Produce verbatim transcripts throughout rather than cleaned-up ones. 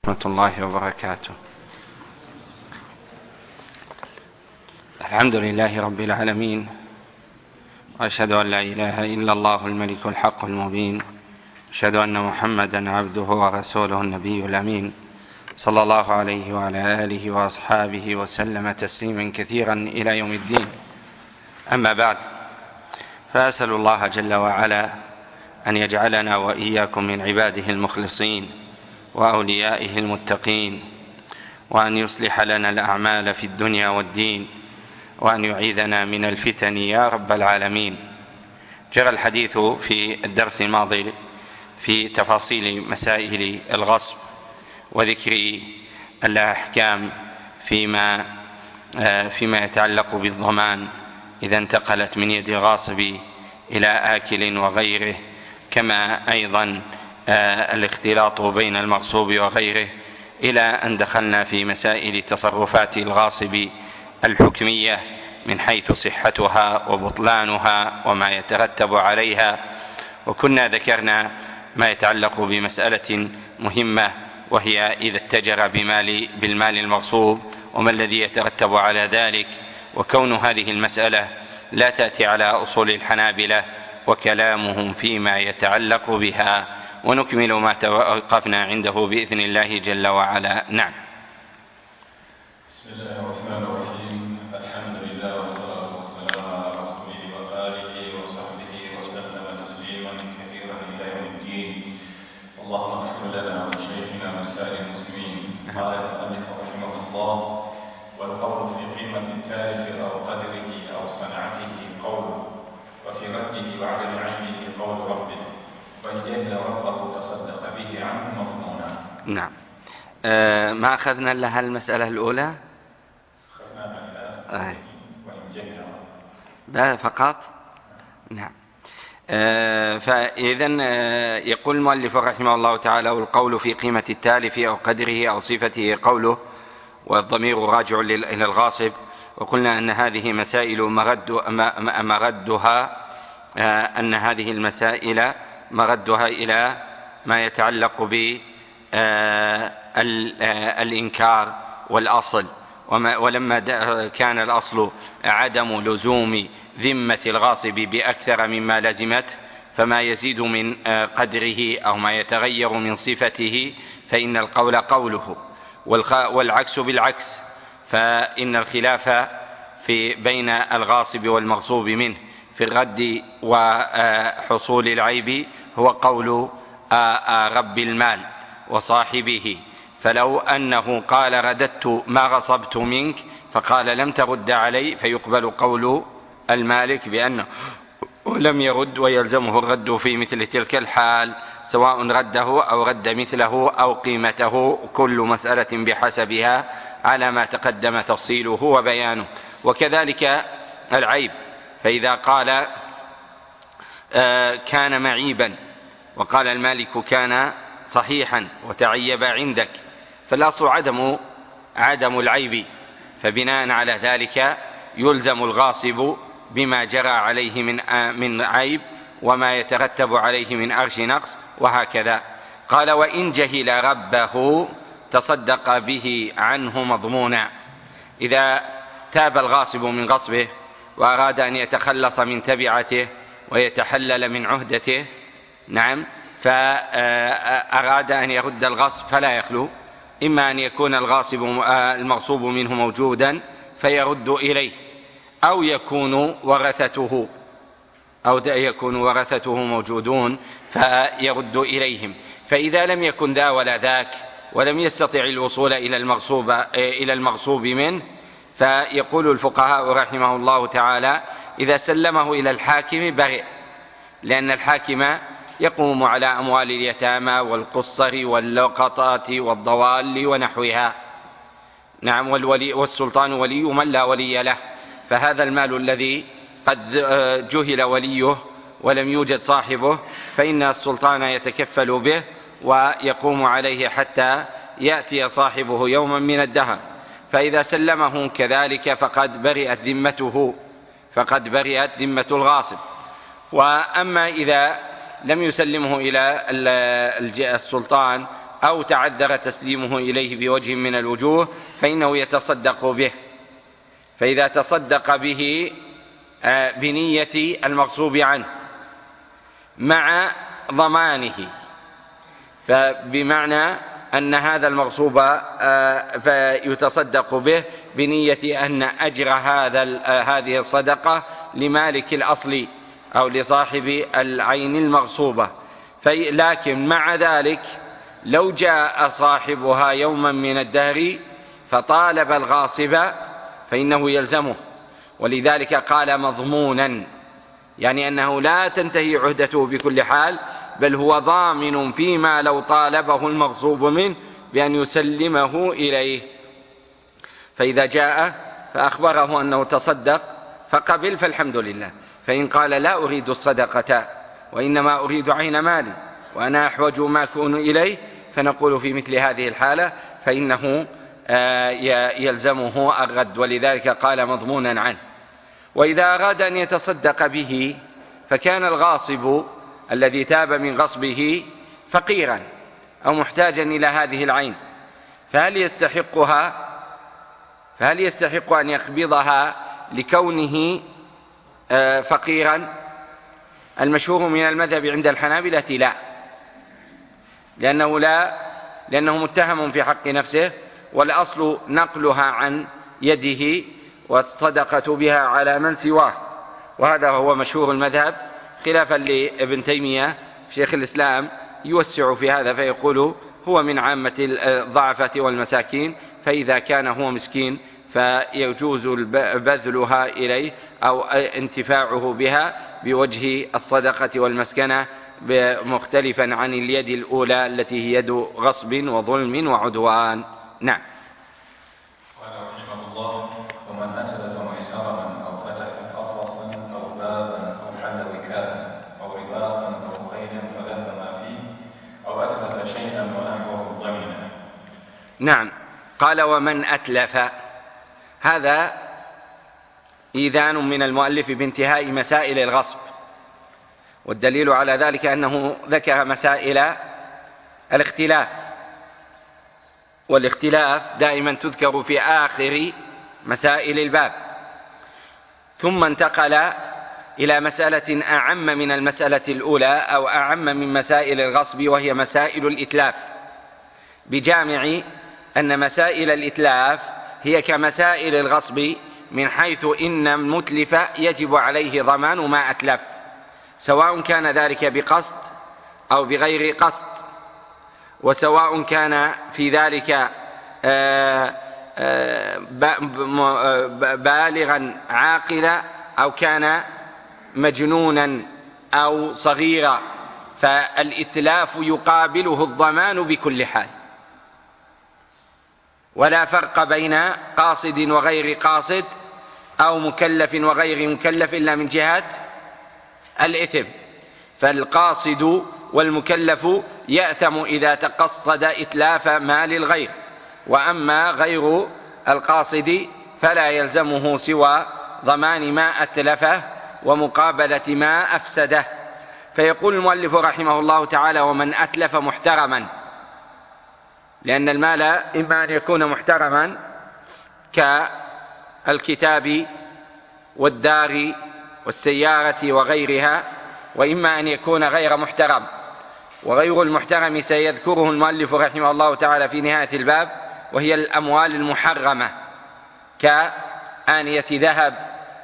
ورحمة الله وبركاته. الحمد لله رب العالمين، وأشهد أن لا إله إلا الله الملك الحق المبين، أشهد أن محمدا عبده ورسوله النبي الأمين، صلى الله عليه وعلى آله وأصحابه وسلم تسليما كثيرا إلى يوم الدين. أما بعد، فأسأل الله جل وعلا أن يجعلنا وإياكم من عباده المخلصين وأوليائه المتقين، وأن يصلح لنا الأعمال في الدنيا والدين، وأن يعيذنا من الفتن يا رب العالمين. جرى الحديث في الدرس الماضي في تفاصيل مسائل الغصب وذكر الأحكام فيما فيما يتعلق بالضمان إذا انتقلت من يد الغاصب إلى آكل وغيره، كما أيضا الاختلاط بين المغصوب وغيره، إلى أن دخلنا في مسائل تصرفات الغاصب الحكمية من حيث صحتها وبطلانها وما يترتب عليها. وكنا ذكرنا ما يتعلق بمسألة مهمة، وهي إذا اتجر بمال بالمال المغصوب وما الذي يترتب على ذلك، وكون هذه المسألة لا تأتي على أصول الحنابلة وكلامهم فيما يتعلق بها. ونكمل ما توقفنا عنده بإذن الله جل وعلا. نعم. بسم الله الرحمن الرحيم. الحمد لله والصلاة والسلام على رسوله وآله وصحبه وسلم تسليما كثيرا إلى يوم الدين. اللهم اغفر لنا ولشيخنا ولسائر المسلمين. قال المؤلف رحمه الله: والقول في قيمة التالف أو قدره أو صنعته قول، وفي رده وعدم عينه قول ربه، وإن جهل ربه تصدق به عنه مضمونا. نعم. أه ما أخذنا لها المسألة الأولى؟ أخذنا آه. وإن جهل لا فقط. نعم. أه فإذن أه يقول المؤلف رحمه الله تعالى: والقول في قيمة التالف أو قدره أو صفته قوله، والضمير راجع إلى الغاصب. وقلنا أن هذه مسائل مرد مردها أه أن هذه المسائل مردها إلى ما يتعلق بالإنكار والأصل. ولما كان الأصل عدم لزوم ذمة الغاصب بأكثر مما لزمت، فما يزيد من قدره أو ما يتغير من صفته فإن القول قوله، والعكس بالعكس، فإن الخلاف في بين الغاصب والمغصوب منه في الرد وحصول العيب هو قول رب المال وصاحبه. فلو أنه قال رددت ما غصبت منك فقال لم ترد علي، فيقبل قول المالك بأنه لم يرد، ويلزمه الرد في مثل تلك الحال، سواء رده أو رد مثله أو قيمته، كل مسألة بحسبها على ما تقدم تفصيله وبيانه. وكذلك العيب، فإذا قال آه كان معيبا وقال المالك كان صحيحا وتعيب عندك، فالأصل عدم عدم العيب، فبناء على ذلك يلزم الغاصب بما جرى عليه من من عيب وما يترتب عليه من أرش نقص، وهكذا. قال: وإن جهل ربه تصدق به عنه مضمونا. إذا تاب الغاصب من غصبه وأراد أن يتخلص من تبعته ويتحلل من عهدته، نعم، فأراد أن يرد الغصب، فلا يخلو إما أن يكون الغاصب المغصوب منه موجودا فيرد إليه، أو يكون ورثته أو يكون ورثته موجودون فيرد إليهم. فإذا لم يكن ذا ولا ذاك ولم يستطع الوصول إلى المغصوب إلى المغصوب منه، فيقول الفقهاء رحمه الله تعالى: إذا سلمه إلى الحاكم برئ، لأن الحاكم يقوم على أموال اليتامى والقصر واللقطات والضوال ونحوها، نعم، والولي والسلطان ولي من لا ولي له. فهذا المال الذي قد جهل وليه ولم يوجد صاحبه، فإن السلطان يتكفل به ويقوم عليه حتى يأتي صاحبه يوما من الدهر. فإذا سلمه كذلك فقد برئت ذمته فقد برئت ذمة الغاصب. وأما إذا لم يسلمه إلى السلطان أو تعذر تسليمه إليه بوجه من الوجوه فإنه يتصدق به. فإذا تصدق به بنية المغصوب عنه مع ضمانه، فبمعنى أن هذا المغصوب فيتصدق به بنية أن أجر هذا هذه الصدقة لمالك الأصل أو لصاحب العين المغصوبة. لكن مع ذلك لو جاء صاحبها يوما من الدهر فطالب الغاصب فإنه يلزمه، ولذلك قال مضمونا، يعني أنه لا تنتهي عهدته بكل حال، بل هو ضامن فيما لو طالبه المغصوب منه بأن يسلمه إليه. فإذا جاء فأخبره أنه تصدق فقبل فالحمد لله. فإن قال لا أريد الصدقة وإنما أريد عين مالي وأنا أحوج ما أكون إليه، فنقول في مثل هذه الحالة فإنه يلزمه الرد، ولذلك قال مضمونا عنه. وإذا أراد أن يتصدق به فكان الغاصب الذي تاب من غصبه فقيرا أو محتاجا إلى هذه العين، فهل يستحقها فهل يستحق أن يقبضها لكونه فقيرا؟ المشهور من المذهب عند الحنابلة لا، لأنه لا لأنه متهم في حق نفسه، والأصل نقلها عن يده والصدقة بها على من سواه، وهذا هو مشهور المذهب، خلافا لابن تيمية شيخ الإسلام يوسع في هذا فيقول هو من عامة الضعفة والمساكين، فإذا كان هو مسكين فيجوز بذلها إليه أو انتفاعه بها بوجه الصدقة والمسكنة مختلفا عن اليد الأولى التي هي يد غصب وظلم وعدوان. نعم. قال رحمه الله: ومن أتلف محترما أو فتح قفصا أو بابا أو حل وكاء أو رباطا أو قيدا فذهب ما فيه أو أتلف شيئا ونحوه ضمنا. نعم. قال ومن أتلف، هذا إيذان من المؤلف بانتهاء مسائل الغصب، والدليل على ذلك أنه ذكر مسائل الاختلاف، والاختلاف دائما تذكر في آخر مسائل الباب، ثم انتقل إلى مسألة أعم من المسألة الأولى أو أعم من مسائل الغصب، وهي مسائل الإتلاف، بجامع أن مسائل الإتلاف هي كمسائل الغصب من حيث إن المتلف يجب عليه ضمان ما أتلف، سواء كان ذلك بقصد أو بغير قصد، وسواء كان في ذلك بالغا عاقلا أو كان مجنونا أو صغيرا، فالإتلاف يقابله الضمان بكل حال، ولا فرق بين قاصد وغير قاصد أو مكلف وغير مكلف إلا من جهة الإثم، فالقاصد والمكلف يأثم إذا تقصد إتلاف مال الغير، وأما غير القاصد فلا يلزمه سوى ضمان ما أتلفه ومقابلة ما أفسده. فيقول المؤلف رحمه الله تعالى: ومن أتلف محترما، لأن المال إما أن يكون محترما كالكتاب والدار والسيارة وغيرها، وإما أن يكون غير محترم، وغير المحترم سيذكره المؤلف رحمه الله تعالى في نهاية الباب، وهي الأموال المحرمة كآنية ذهب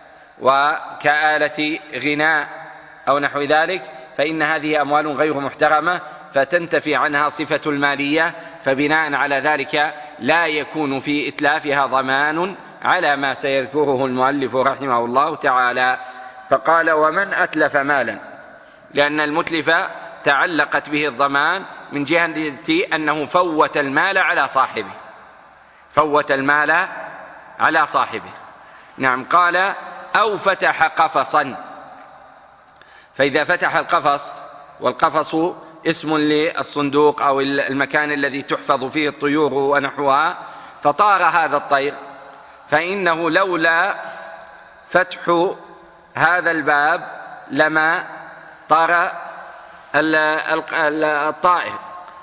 وكآلة غناء أو نحو ذلك، فإن هذه أموال غير محترمة فتنتفي عنها صفة المالية، فبناء على ذلك لا يكون في إتلافها ضمان على ما سيذكره المؤلف رحمه الله تعالى. فقال: ومن أتلف مالا، لأن المتلف تعلقت به الضمان من جهة أنه فوت المال على صاحبه فوت المال على صاحبه نعم. قال: أو فتح قفصا، فإذا فتح القفص، والقفص اسم للصندوق أو المكان الذي تحفظ فيه الطيور ونحوها، فطار هذا الطير، فإنه لولا فتح هذا الباب لما طار الطائر،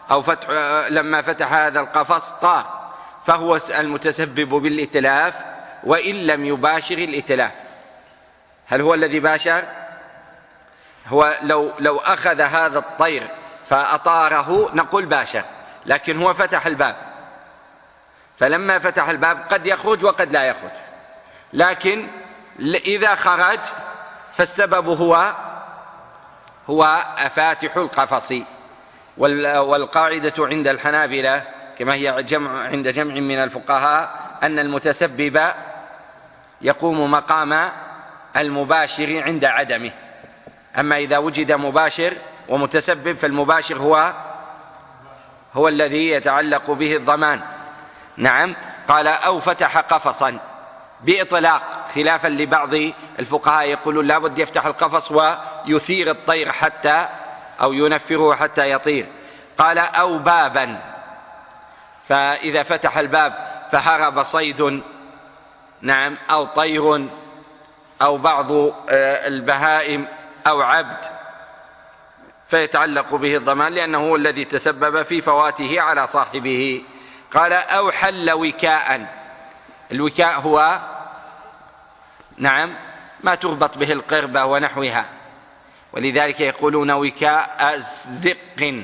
أو فتح لما فتح هذا القفص طار، فهو المتسبب بالإتلاف وإن لم يباشر الإتلاف. هل هو الذي باشر؟ هو لو, لو أخذ هذا الطير فأطاره نقول باشر، لكن هو فتح الباب، فلما فتح الباب قد يخرج وقد لا يخرج، لكن إذا خرج فالسبب هو هو فاتح القفص. والقاعدة عند الحنابلة كما هي جمع عند جمع من الفقهاء أن المتسبب يقوم مقام المباشر عند عدمه. أما إذا وجد مباشر ومتسبب فالمباشر هو هو الذي يتعلق به الضمان. نعم. قال أو فتح قفصا بإطلاق، خلافا لبعض الفقهاء يقولون لا بد يفتح القفص ويثير الطير حتى أو ينفره حتى يطير. قال أو بابا، فإذا فتح الباب فهرب صيد، نعم، أو طير أو بعض البهائم أو عبد، فيتعلق به الضمان لأنه هو الذي تسبب في فواته على صاحبه. قال أو حل وكاء. الوكاء هو نعم ما تربط به القربة ونحوها، ولذلك يقولون وكاء الزق.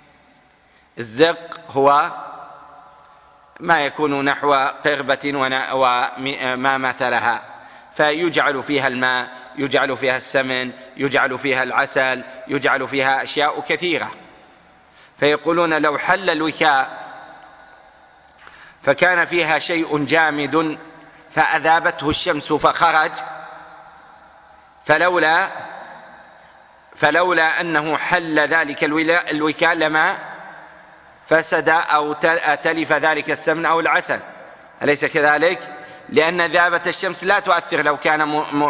الزق هو ما يكون نحو قربة وما مثلها، فيجعل فيها الماء، يجعل فيها السمن، يجعل فيها العسل، يجعل فيها أشياء كثيرة. فيقولون لو حل الوكاء فكان فيها شيء جامد فأذابته الشمس فخرج، فلولا فلولا أنه حل ذلك الوكاء لما فسد أو تلف ذلك السمن أو العسل، أليس كذلك؟ لأن ذابة الشمس لا تؤثر لو كان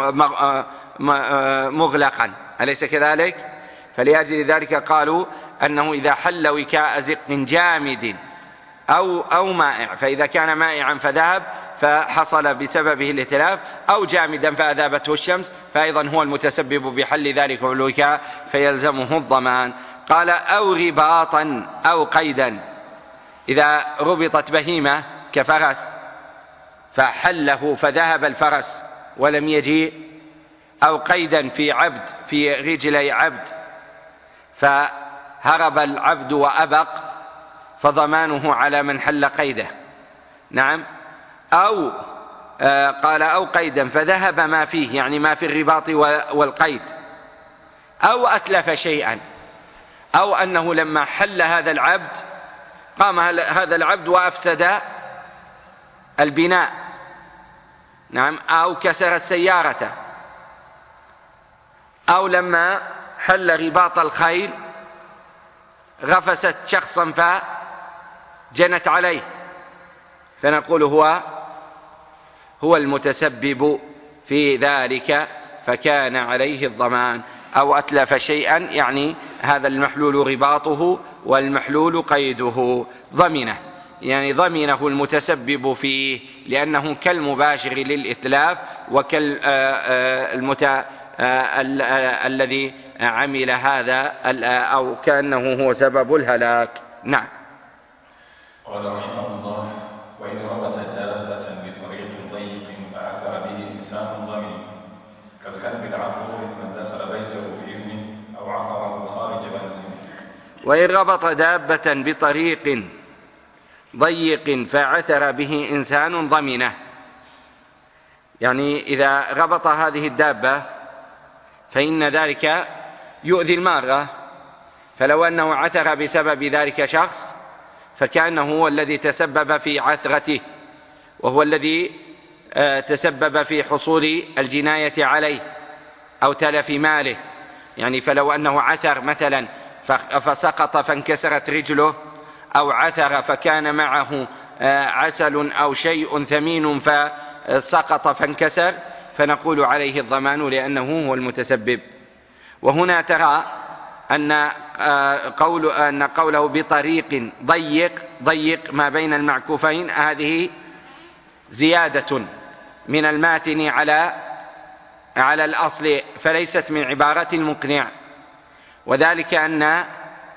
مغلقا، أليس كذلك؟ فلأجل ذلك قالوا أنه إذا حل وكاء زق جامد أو, أو مائع، فإذا كان مائعا فذهب فحصل بسببه الاتلاف، أو جامدا فأذابته الشمس فأيضا هو المتسبب بحل ذلك الوكاء فيلزمه الضمان. قال أو رباطا أو قيدا، إذا ربطت بهيمة كفرس فحله فذهب الفرس ولم يجيء، أو قيدا في عبد في رجلي عبد فهرب العبد وأبق فضمانه على من حل قيده. نعم. أو آه قال أو قيدا فذهب ما فيه، يعني ما في الرباط والقيد، أو أتلف شيئا، أو أنه لما حل هذا العبد قام هذا العبد وأفسد البناء، نعم، أو كسر السيارة، أو لما حل رباط الخيل غفست شخصا فجنت عليه، فنقول هو هو المتسبب في ذلك فكان عليه الضمان. أو أتلف شيئا يعني هذا المحلول رباطه والمحلول قيده ضمنه، يعني ضمنه المتسبب فيه لأنه كالمباشر للإتلاف وكالمت الذي عمل هذا أو كأنه هو سبب الهلاك. نعم. قال رحمه الله: وإن ربط دابة بطريق ضيق فعثر به إنسان ضمن كالكلب العقور من دخل بيته بإذنه أو عثره خارج منزله. وإن ربط دابة بطريق ضيق فعثر به إنسان ضمنه، يعني إذا ربط هذه الدابة فإن ذلك يؤذي المارة، فلو أنه عثر بسبب ذلك شخص فكأنه هو الذي تسبب في عثرته، وهو الذي تسبب في حصول الجناية عليه أو تلف ماله. يعني فلو أنه عثر مثلا فسقط فانكسرت رجله، أو عثر فكان معه عسل أو شيء ثمين فسقط فانكسر، فنقول عليه الضمان لأنه هو المتسبب. وهنا ترى أن قول أن قوله بطريق ضيق ضيق ما بين المعكوفين هذه زيادة من الماتن على على الأصل، فليست من عبارة المقنع، وذلك أن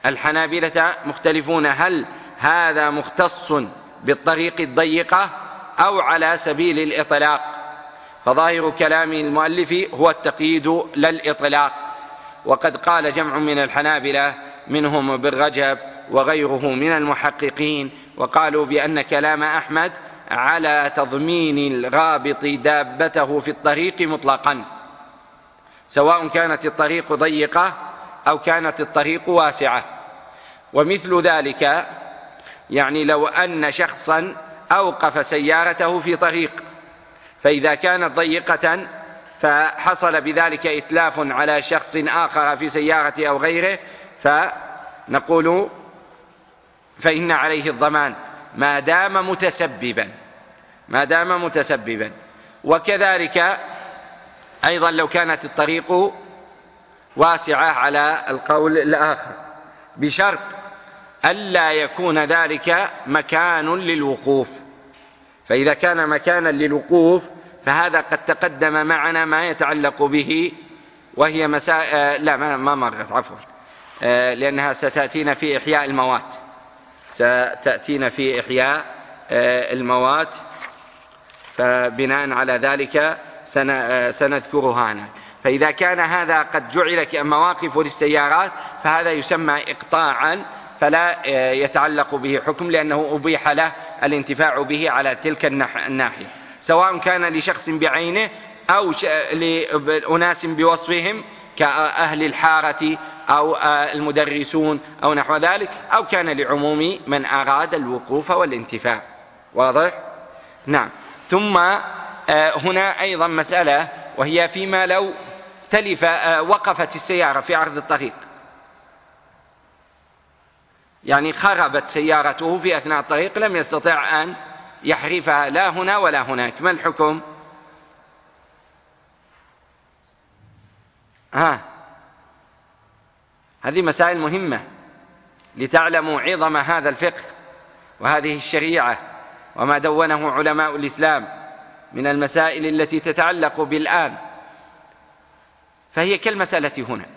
الحنابلة مختلفون هل هذا مختص بالطريق الضيقة أو على سبيل الإطلاق، فظاهر كلام المؤلف هو التقييد لا الإطلاق. وقد قال جمع من الحنابلة منهم ابن رجب وغيره من المحققين، وقالوا بأن كلام أحمد على تضمين الرابط دابته في الطريق مطلقا، سواء كانت الطريق ضيقة أو كانت الطريق واسعة. ومثل ذلك يعني لو أن شخصا أوقف سيارته في طريق، فإذا كانت ضيقة فحصل بذلك إتلاف على شخص آخر في سيارته أو غيره، فنقول فإن عليه الضمان ما دام متسببا ما دام متسببا. وكذلك أيضا لو كانت الطريق واسعة على القول الآخر، بشرط ألا يكون ذلك مكان للوقوف. فإذا كان مكانا للوقوف فهذا قد تقدم معنا ما يتعلق به، وهي مسائل لا ما مرت عفوا لأنها ستأتينا في إحياء الموات ستأتينا في إحياء الموات فبناء على ذلك سنذكرها هنا. فإذا كان هذا قد جعل مواقف للسيارات فهذا يسمى إقطاعا، فلا يتعلق به حكم، لأنه أبيح له الانتفاع به على تلك الناحية، سواء كان لشخص بعينه أو لأناس بوصفهم كأهل الحارة أو المدرسون أو نحو ذلك، أو كان لعموم من أراد الوقوف والانتفاع. واضح؟ نعم. ثم هنا أيضا مسألة، وهي فيما لو تلف وقفت السيارة في عرض الطريق، يعني خربت سيارته في أثناء الطريق لم يستطع أن يحرفها لا هنا ولا هناك، ما الحكم؟ ها هذه مسائل مهمة لتعلموا عظم هذا الفقه وهذه الشريعة وما دونه علماء الإسلام من المسائل التي تتعلق بالآن. فهي كالمسألة هنا،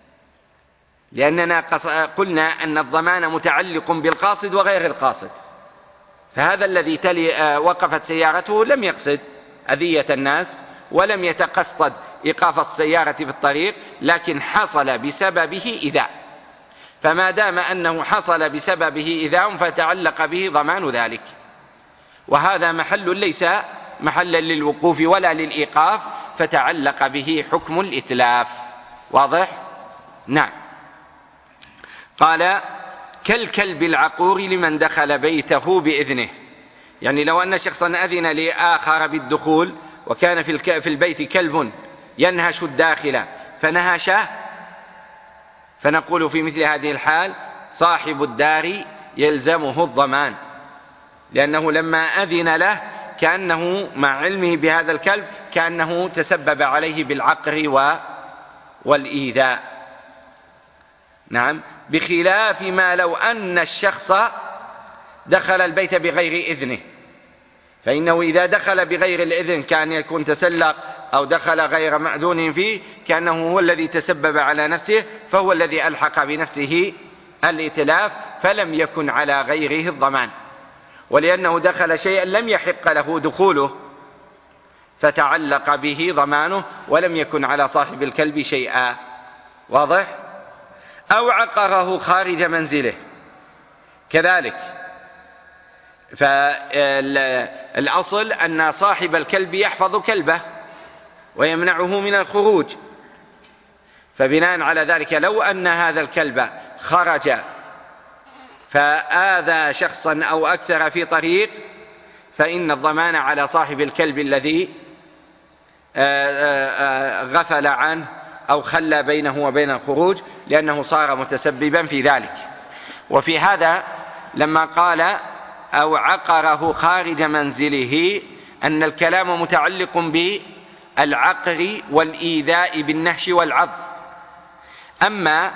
لأننا قلنا أن الضمان متعلق بالقاصد وغير القاصد. فهذا الذي تلي وقفت سيارته لم يقصد أذية الناس ولم يتقصد إيقاف السيارة في الطريق، لكن حصل بسببه إيذاء، فما دام أنه حصل بسببه إيذاء فتعلق به ضمان ذلك، وهذا محل ليس محلا للوقوف ولا للإيقاف، فتعلق به حكم الإتلاف. واضح؟ نعم. قال كالكلب العقور لمن دخل بيته بإذنه، يعني لو أن شخصا أذن لآخر بالدخول وكان في البيت كلب ينهش الداخل فنهشه، فنقول في مثل هذه الحال صاحب الدار يلزمه الضمان، لأنه لما أذن له كأنه مع علمه بهذا الكلب كأنه تسبب عليه بالعقر والإيذاء. نعم، بخلاف ما لو أن الشخص دخل البيت بغير إذنه، فإنه إذا دخل بغير الإذن كان يكون تسلق أو دخل غير مأذون فيه كأنه هو الذي تسبب على نفسه، فهو الذي ألحق بنفسه الإتلاف، فلم يكن على غيره الضمان، ولأنه دخل شيئا لم يحق له دخوله فتعلق به ضمانه ولم يكن على صاحب الكلب شيئا. واضح؟ أو عقره خارج منزله كذلك، فالأصل أن صاحب الكلب يحفظ كلبه ويمنعه من الخروج، فبناء على ذلك لو أن هذا الكلب خرج فآذى شخصا أو أكثر في طريق فإن الضمان على صاحب الكلب الذي غفل عنه أو خلى بينه وبين الخروج، لأنه صار متسببا في ذلك. وفي هذا لما قال أو عقره خارج منزله أن الكلام متعلق بالعقر والإيذاء بالنهش والعض، أما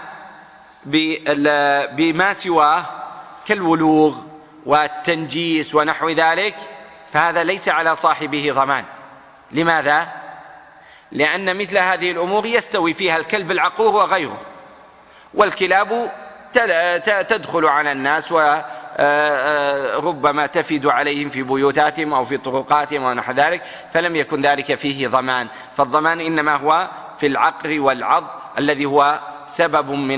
بما سواه كالولوغ والتنجيس ونحو ذلك فهذا ليس على صاحبه ضمان. لماذا؟ لأن مثل هذه الأمور يستوي فيها الكلب العقور وغيره، والكلاب تدخل على الناس وربما تفد عليهم في بيوتاتهم أو في طرقاتهم ونحو ذلك، فلم يكن ذلك فيه ضمان. فالضمان إنما هو في العقر والعض الذي هو سبب من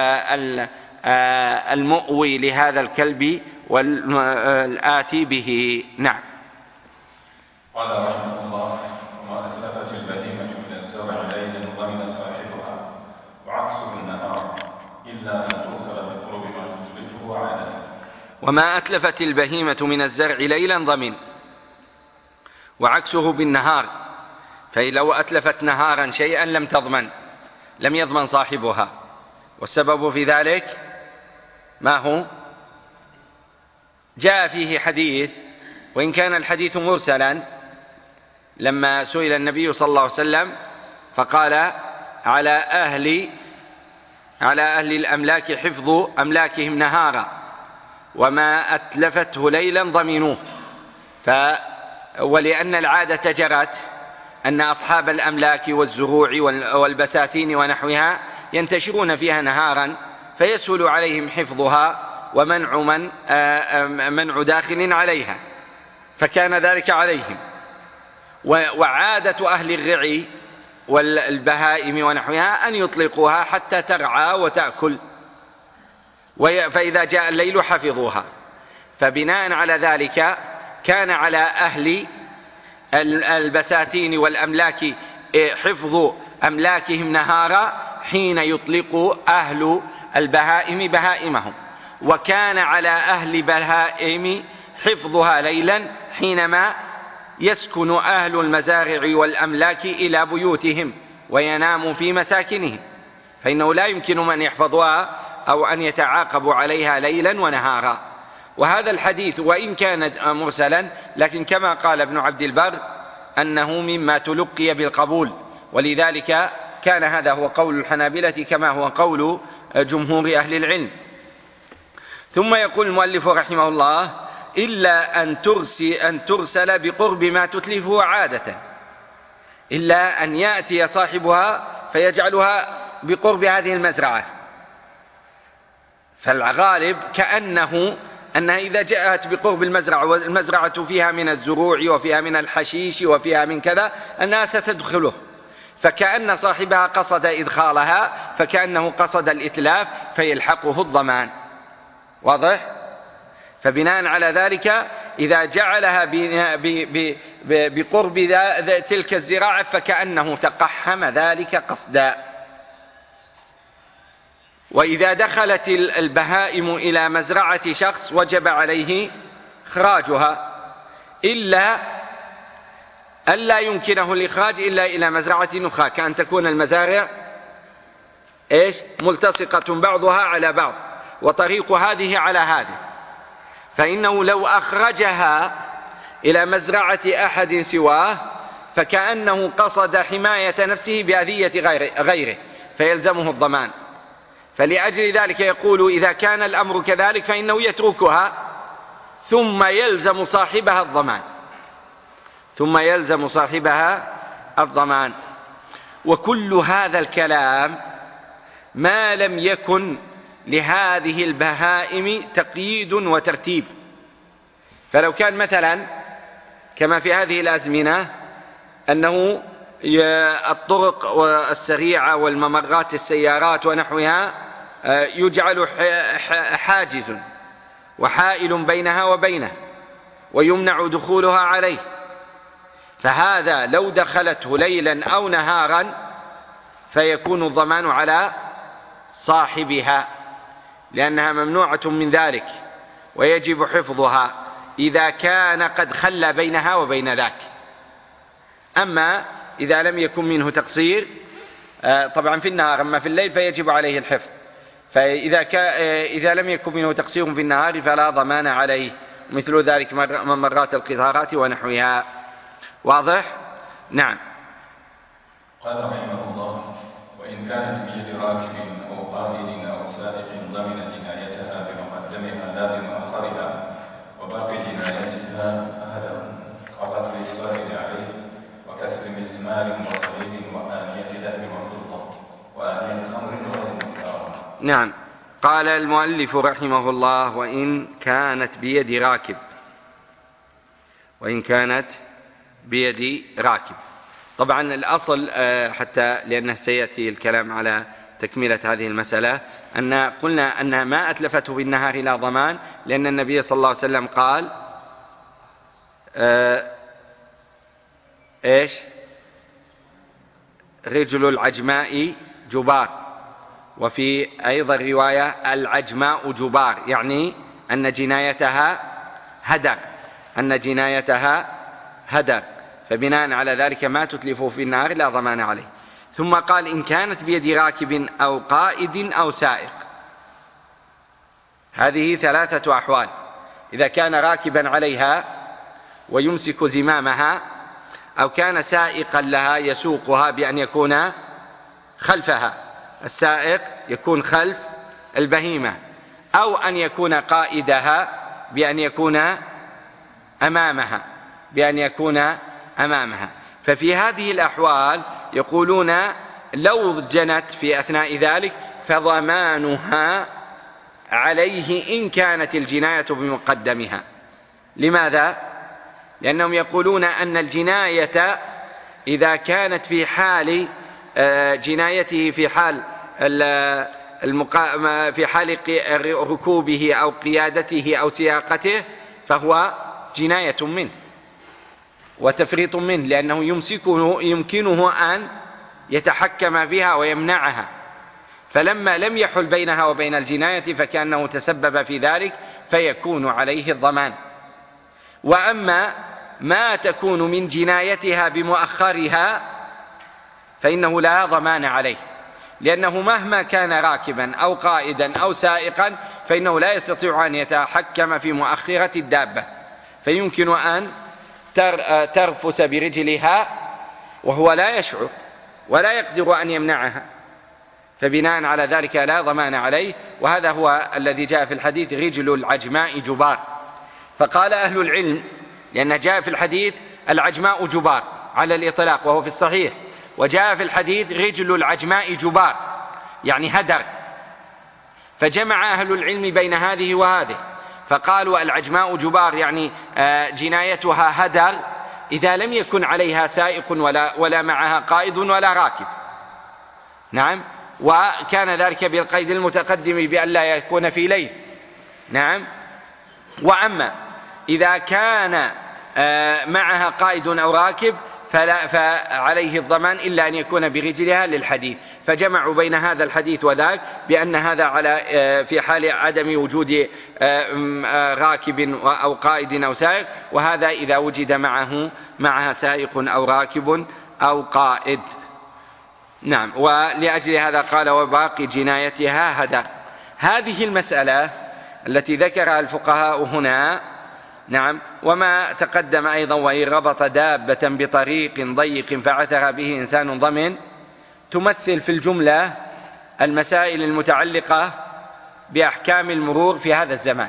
المؤوي لهذا الكلب والآتي به. نعم. قال رحمه الله: وما أتلفت البهيمة من الزرع ليلا ضمن صاحبها، وعكسه النهار إلا أن توصل بقرب ما تتلفه عادة. وما أتلفت البهيمة من الزرع ليلا ضمن، وعكسه بالنهار، فلو أتلفت نهارا شيئا لم تضمن، لم يضمن صاحبها. والسبب في ذلك ما هو؟ جاء فيه حديث، وإن كان الحديث مرسلا، لما سئل النبي صلى الله عليه وسلم فقال: على أهل على أهل الأملاك حفظ أملاكهم نهارا، وما أتلفته ليلا ضمنوه. ف ولأن العادة جرت أن أصحاب الأملاك والزروع والبساتين ونحوها ينتشرون فيها نهارا، فيسهل عليهم حفظها ومنع من منع داخل عليها، فكان ذلك عليهم. وعادة أهل الرعي والبهائم ونحوها أن يطلقوها حتى ترعى وتأكل، فإذا جاء الليل حفظوها. فبناء على ذلك كان على أهل البساتين والأملاك حفظ أملاكهم نهارا حين يطلق أهل البهائم بهائمهم، وكان على أهل بهائم حفظها ليلا حينما يسكن أهل المزارع والأملاك إلى بيوتهم وينام في مساكنهم، فإنه لا يمكن من يحفظها أو أن يتعاقبوا عليها ليلا ونهارا. وهذا الحديث وإن كان مرسلا، لكن كما قال ابن عبد البر أنه مما تلقي بالقبول، ولذلك كان هذا هو قول الحنابلة كما هو قول جمهور أهل العلم. ثم يقول المؤلف رحمه الله: إلا أن ترسل, أن ترسل بقرب ما تتلفه عادة، إلا أن يأتي صاحبها فيجعلها بقرب هذه المزرعة. فالغالب كأنه أنها إذا جاءت بقرب المزرعة والمزرعة فيها من الزروع وفيها من الحشيش وفيها من كذا أنها ستدخله، فكأن صاحبها قصد إدخالها، فكأنه قصد الإتلاف فيلحقه الضمان. واضح؟ فبناء على ذلك إذا جعلها بقرب تلك الزراعة فكأنه تقحم ذلك قصدا. وإذا دخلت البهائم إلى مزرعة شخص وجب عليه إخراجها، إلا ألا يمكنه الإخراج إلا إلى مزرعة أخرى، كأن تكون المزارع إيش ملتصقة بعضها على بعض، وطريق هذه على هذه، فإنه لو أخرجها إلى مزرعة أحد سواه فكأنه قصد حماية نفسه بأذية غيره فيلزمه الضمان. فلأجل ذلك يقول: إذا كان الأمر كذلك فإنه يتركها ثم يلزم صاحبها الضمان ثم يلزم صاحبها الضمان. وكل هذا الكلام ما لم يكن لهذه البهائم تقييد وترتيب. فلو كان مثلا كما في هذه الأزمنة أنه الطرق السريعة والممرات السيارات ونحوها يجعل حاجز وحائل بينها وبينه ويمنع دخولها عليه، فهذا لو دخلته ليلا أو نهارا فيكون الضمان على صاحبها، لأنها ممنوعة من ذلك ويجب حفظها إذا كان قد خلى بينها وبين ذاك. أما إذا لم يكن منه تقصير طبعا في النهار، أما في الليل فيجب عليه الحفظ. فإذا إذا لم يكن منه تقصير في النهار فلا ضمان عليه، مثل ذلك ممرات القطارات ونحوها. واضح؟ نعم. قال رحمه الله: وإن كانت بيد راكب أو قائد أو سائق ضمن جنايتها بمقدمها لا بمؤخرها، وباقي جنايتها هدر كقتل الصائد عليه وكسر مزمار وصليب وآنية ذهب وفضة وآنية خمر وغير مختار. نعم. قال المؤلف رحمه الله: وإن كانت بيد راكب، وإن كانت بيد راكب. طبعا الأصل حتى لأنه سيأتي الكلام على تكملة هذه المسألة أن قلنا أن ما أتلفته بالنهار لا ضمان، لأن النبي صلى الله عليه وسلم قال آه إيش رجل العجماء جبار، وفي أيضا رواية العجماء جبار، يعني أن جنايتها هدر، أن جنايتها هدر، فبناء على ذلك ما تتلفه في النهار لا ضمان عليه. ثم قال: إن كانت بيد راكب أو قائد أو سائق. هذه ثلاثة أحوال: إذا كان راكبا عليها ويمسك زمامها، أو كان سائقا لها يسوقها بأن يكون خلفها، السائق يكون خلف البهيمة، أو أن يكون قائدها بأن يكون أمامها بأن يكون أمامها. ففي هذه الأحوال يقولون لو جنت في أثناء ذلك فضمانها عليه إن كانت الجناية بمقدمها. لماذا؟ لأنهم يقولون أن الجناية إذا كانت في حال جنايته في حال في حال ركوبه أو قيادته أو سياقته فهو جناية منه وتفريط منه، لأنه يمسكه يمكنه أن يتحكم بها ويمنعها، فلما لم يحل بينها وبين الجناية فكأنه تسبب في ذلك فيكون عليه الضمان. وأما ما تكون من جنايتها بمؤخرها فإنه لا ضمان عليه، لأنه مهما كان راكبا أو قائدا أو سائقا فإنه لا يستطيع أن يتحكم في مؤخرة الدابة، فيمكن أن ترفس برجلها وهو لا يشعر ولا يقدر أن يمنعها، فبناء على ذلك لا ضمان عليه. وهذا هو الذي جاء في الحديث: رجل العجماء جبار. فقال أهل العلم، لأن جاء في الحديث العجماء جبار على الإطلاق وهو في الصحيح، وجاء في الحديث رجل العجماء جبار يعني هدر، فجمع أهل العلم بين هذه وهذه، فقالوا العجماء جبار يعني جنايتها هدر إذا لم يكن عليها سائق ولا, ولا معها قائد ولا راكب. نعم، وكان ذلك بالقيد المتقدم بأن لا يكون في ليل. نعم. وأما إذا كان معها قائد أو راكب فلا فعليه الضمان إلا أن يكون برجلها للحديث، فجمعوا بين هذا الحديث وذاك بأن هذا على في حال عدم وجود راكب أو قائد أو سائق، وهذا إذا وجد معه معها سائق أو راكب أو قائد. نعم. ولأجل هذا قال: وباقي جنايتها هدر. هذه المسألة التي ذكرها الفقهاء هنا، نعم، وما تقدم أيضا: وإن ربط دابة بطريق ضيق فعثر به إنسان ضمن، تمثل في الجملة المسائل المتعلقة بأحكام المرور في هذا الزمان.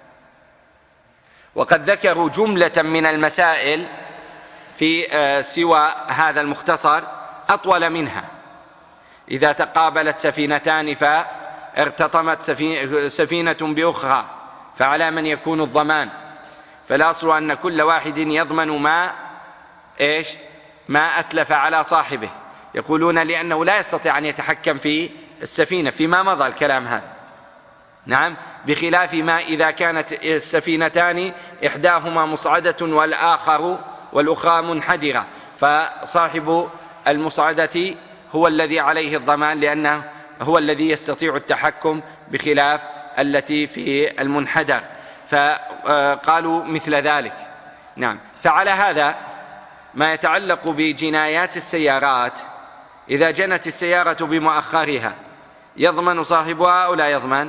وقد ذكروا جملة من المسائل في سوى هذا المختصر أطول منها. إذا تقابلت سفينتان فارتطمت سفينة بأخرى فعلى من يكون الضمان؟ فالأصل أن كل واحد يضمن ما إيش ما أتلف على صاحبه. يقولون لأنه لا يستطيع أن يتحكم في السفينة فيما مضى الكلام هذا. نعم، بخلاف ما إذا كانت السفينتان إحداهما مصعدة والآخر والأخرى منحدرة، فصاحب المصعدة هو الذي عليه الضمان لأنه هو الذي يستطيع التحكم، بخلاف التي في المنحدر، فقالوا مثل ذلك. نعم. فعلى هذا ما يتعلق بجنايات السيارات، إذا جنت السيارة بمؤخرها يضمن صاحبها أو لا يضمن؟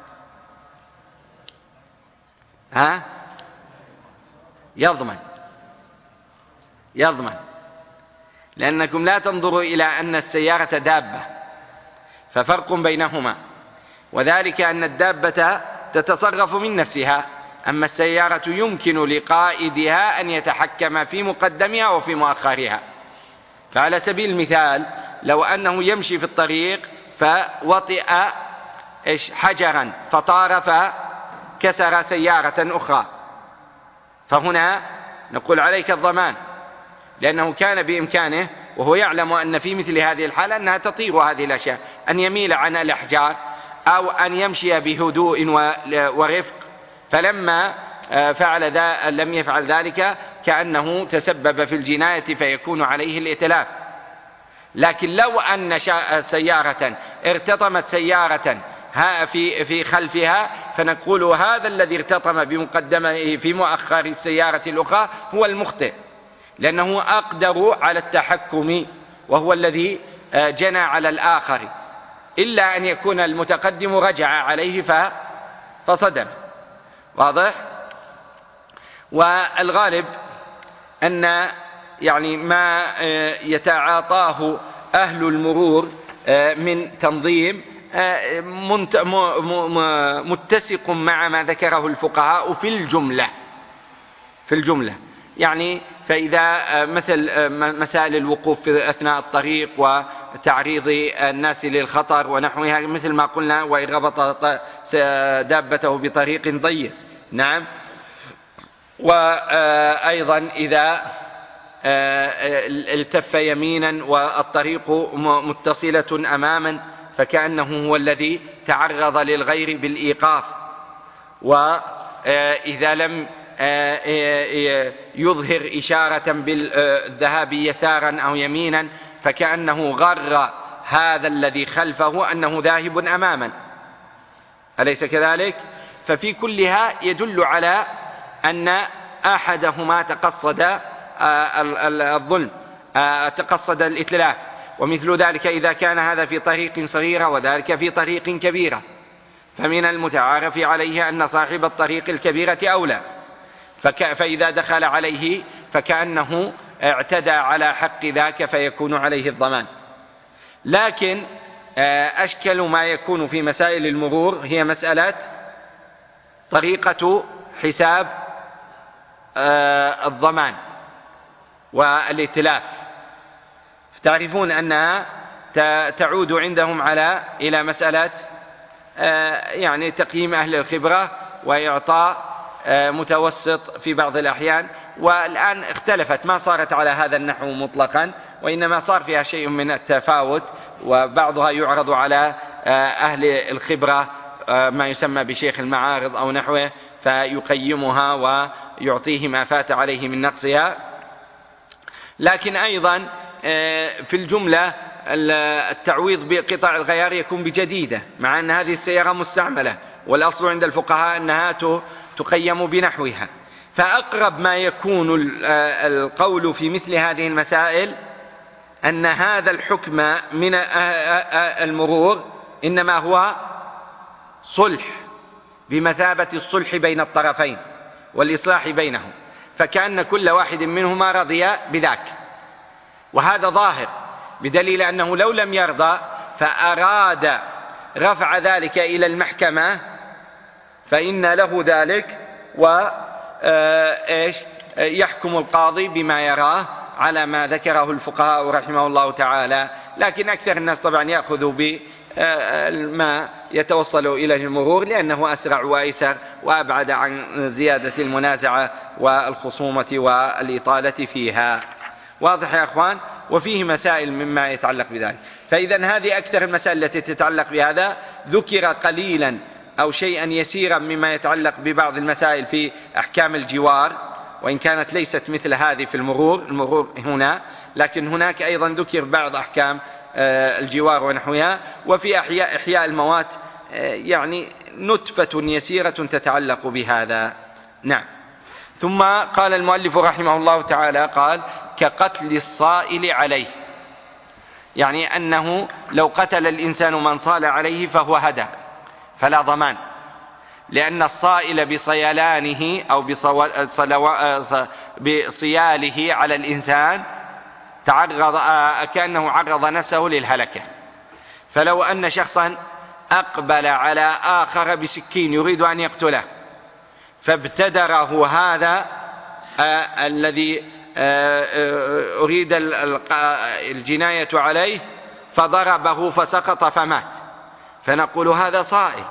ها؟ يضمن يضمن لأنكم لا تنظروا إلى أن السيارة دابة، ففرق بينهما، وذلك أن الدابة تتصرف من نفسها، أما السيارة يمكن لقائدها أن يتحكم في مقدمها وفي مؤخرها. فعلى سبيل المثال لو أنه يمشي في الطريق فوطئ إيش حجرا فطار فكسر سيارة أخرى، فهنا نقول عليك الضمان، لأنه كان بإمكانه وهو يعلم أن في مثل هذه الحالة أنها تطير هذه الأشياء أن يميل عن الأحجار أو أن يمشي بهدوء ورفق، فلما فعل ذا لم يفعل ذلك كأنه تسبب في الجناية فيكون عليه الإتلاف. لكن لو أن سيارة ارتطمت سيارة في في خلفها فنقول هذا الذي ارتطم بمقدمه في مؤخر السيارة الأخرى هو المخطئ، لأنه أقدر على التحكم وهو الذي جنى على الآخر، إلا أن يكون المتقدم رجع عليه فصدم. واضح؟ والغالب أن يعني ما يتعاطاه أهل المرور من تنظيم متسق مع ما ذكره الفقهاء في الجملة في الجملة يعني فإذا مثل مسائل الوقوف في أثناء الطريق وتعريض الناس للخطر ونحوها، مثل ما قلنا وإن ربط دابته بطريق ضيق. نعم. وأيضا إذا التف يمينا والطريق متصلة أماما فكأنه هو الذي تعرض للغير بالإيقاف، وإذا لم يظهر إشارة بالذهاب يسارا أو يمينا فكأنه غر هذا الذي خلفه أنه ذاهب أماما، أليس كذلك؟ ففي كلها يدل على أن أحدهما تقصد الظلم، تقصد الإتلاف. ومثل ذلك إذا كان هذا في طريق صغيرة وذلك في طريق كبيرة، فمن المتعارف عليه أن صاحب الطريق الكبيرة أولى، فإذا دخل عليه فكأنه اعتدى على حق ذاك فيكون عليه الضمان. لكن أشكل ما يكون في مسائل المرور هي مسألة طريقة حساب الضمان والائتلاف. تعرفون أنها تعود عندهم على إلى مسألة يعني تقييم أهل الخبرة وإعطاء متوسط في بعض الأحيان، والآن اختلفت، ما صارت على هذا النحو مطلقا، وإنما صار فيها شيء من التفاوت، وبعضها يعرض على أهل الخبرة ما يسمى بشيخ المعارض أو نحوه فيقيمها ويعطيه ما فات عليه من نقصها. لكن أيضا في الجملة التعويض بقطع الغيار يكون بجديدة، مع أن هذه السيارة مستعملة، والأصل عند الفقهاء أنها تقيم بنحوها. فأقرب ما يكون القول في مثل هذه المسائل أن هذا الحكم من المرور إنما هو صلح بمثابة الصلح بين الطرفين والإصلاح بينهم، فكأن كل واحد منهما رضي بذاك، وهذا ظاهر بدليل أنه لو لم يرضى فأراد رفع ذلك إلى المحكمة فإن له ذلك، وإيش يحكم القاضي بما يراه على ما ذكره الفقهاء رحمه الله تعالى. لكن أكثر الناس طبعا يأخذوا بما يتوصل إلى المرور لأنه أسرع وأيسر وأبعد عن زيادة المنازعة والخصومة والإطالة فيها. واضح يا أخوان؟ وفيه مسائل مما يتعلق بذلك. فإذا هذه أكثر المسائل التي تتعلق بهذا. ذكر قليلا أو شيئا يسيرا مما يتعلق ببعض المسائل في أحكام الجوار، وإن كانت ليست مثل هذه في المرور المرور هنا، لكن هناك أيضا ذكر بعض أحكام الجوار ونحوها. وفي أحياء, إحياء الموات يعني نتفة يسيرة تتعلق بهذا. نعم. ثم قال المؤلف رحمه الله تعالى قال كقتل الصائل عليه، يعني أنه لو قتل الإنسان من صال عليه فهو هدى فلا ضمان، لأن الصائل بصيلانه أو بصياله على الإنسان تعرض كأنه عرض نفسه للهلكة. فلو أن شخصا أقبل على آخر بسكين يريد أن يقتله فابتدره هذا آه الذي آه أريد الجناية عليه فضربه فسقط فمات، فنقول هذا صائل،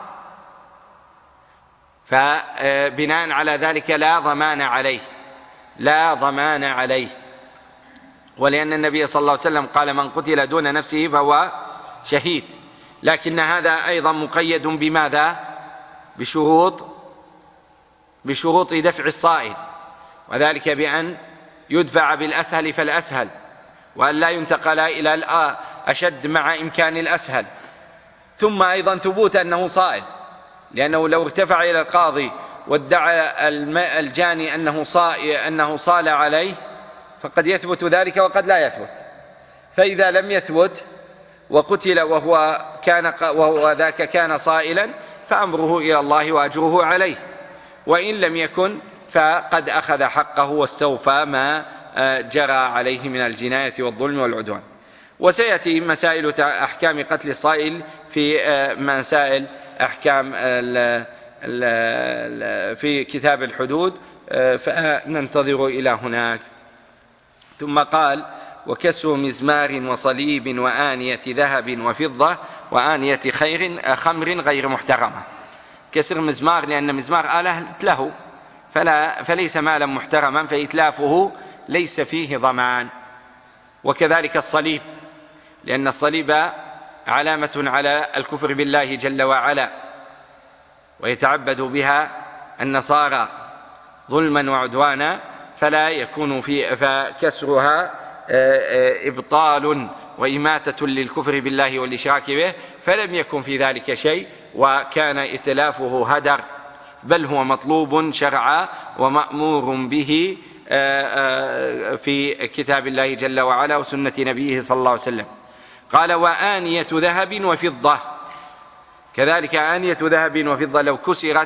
فبناء على ذلك لا ضمان عليه، لا ضمان عليه. ولأن النبي صلى الله عليه وسلم قال من قتل دون نفسه فهو شهيد، لكن هذا أيضا مقيد بماذا؟ بشروط بشروط دفع الصائل، وذلك بأن يدفع بالأسهل فالأسهل، وأن لا ينتقل إلى الأشد مع إمكان الأسهل. ثم أيضا ثبوت أنه صائل، لأنه لو ارتفع إلى القاضي وادعى الجاني أنه أنه صال عليه فقد يثبت ذلك وقد لا يثبت. فإذا لم يثبت وقتل وهو كان وهو ذاك كان صائلا فأمره إلى الله وأجره عليه، وإن لم يكن فقد أخذ حقه واستوفى ما جرى عليه من الجناية والظلم والعدوان. وسيأتي مسائل أحكام قتل الصائل في مسائل أحكام في كتاب الحدود، فننتظر إلى هناك. ثم قال وكسر مزمار وصليب وآنية ذهب وفضة وآنية خير خمر غير محترمة. كسر مزمار لأن مزمار آلة له فلا فليس مالا محترما، فإتلافه ليس فيه ضمان. وكذلك الصليب، لأن الصليب علامة على الكفر بالله جل وعلا، ويتعبد بها النصارى ظلما وعدوانا، فلا يكون في فكسرها إبطال وإماتة للكفر بالله والإشراك به، فلم يكن في ذلك شيء، وكان إتلافه هدر، بل هو مطلوب شرعا ومأمور به في كتاب الله جل وعلا وسنة نبيه صلى الله عليه وسلم. قال وآنية ذهب وفضة، كذلك آنية ذهب وفضة لو كسرت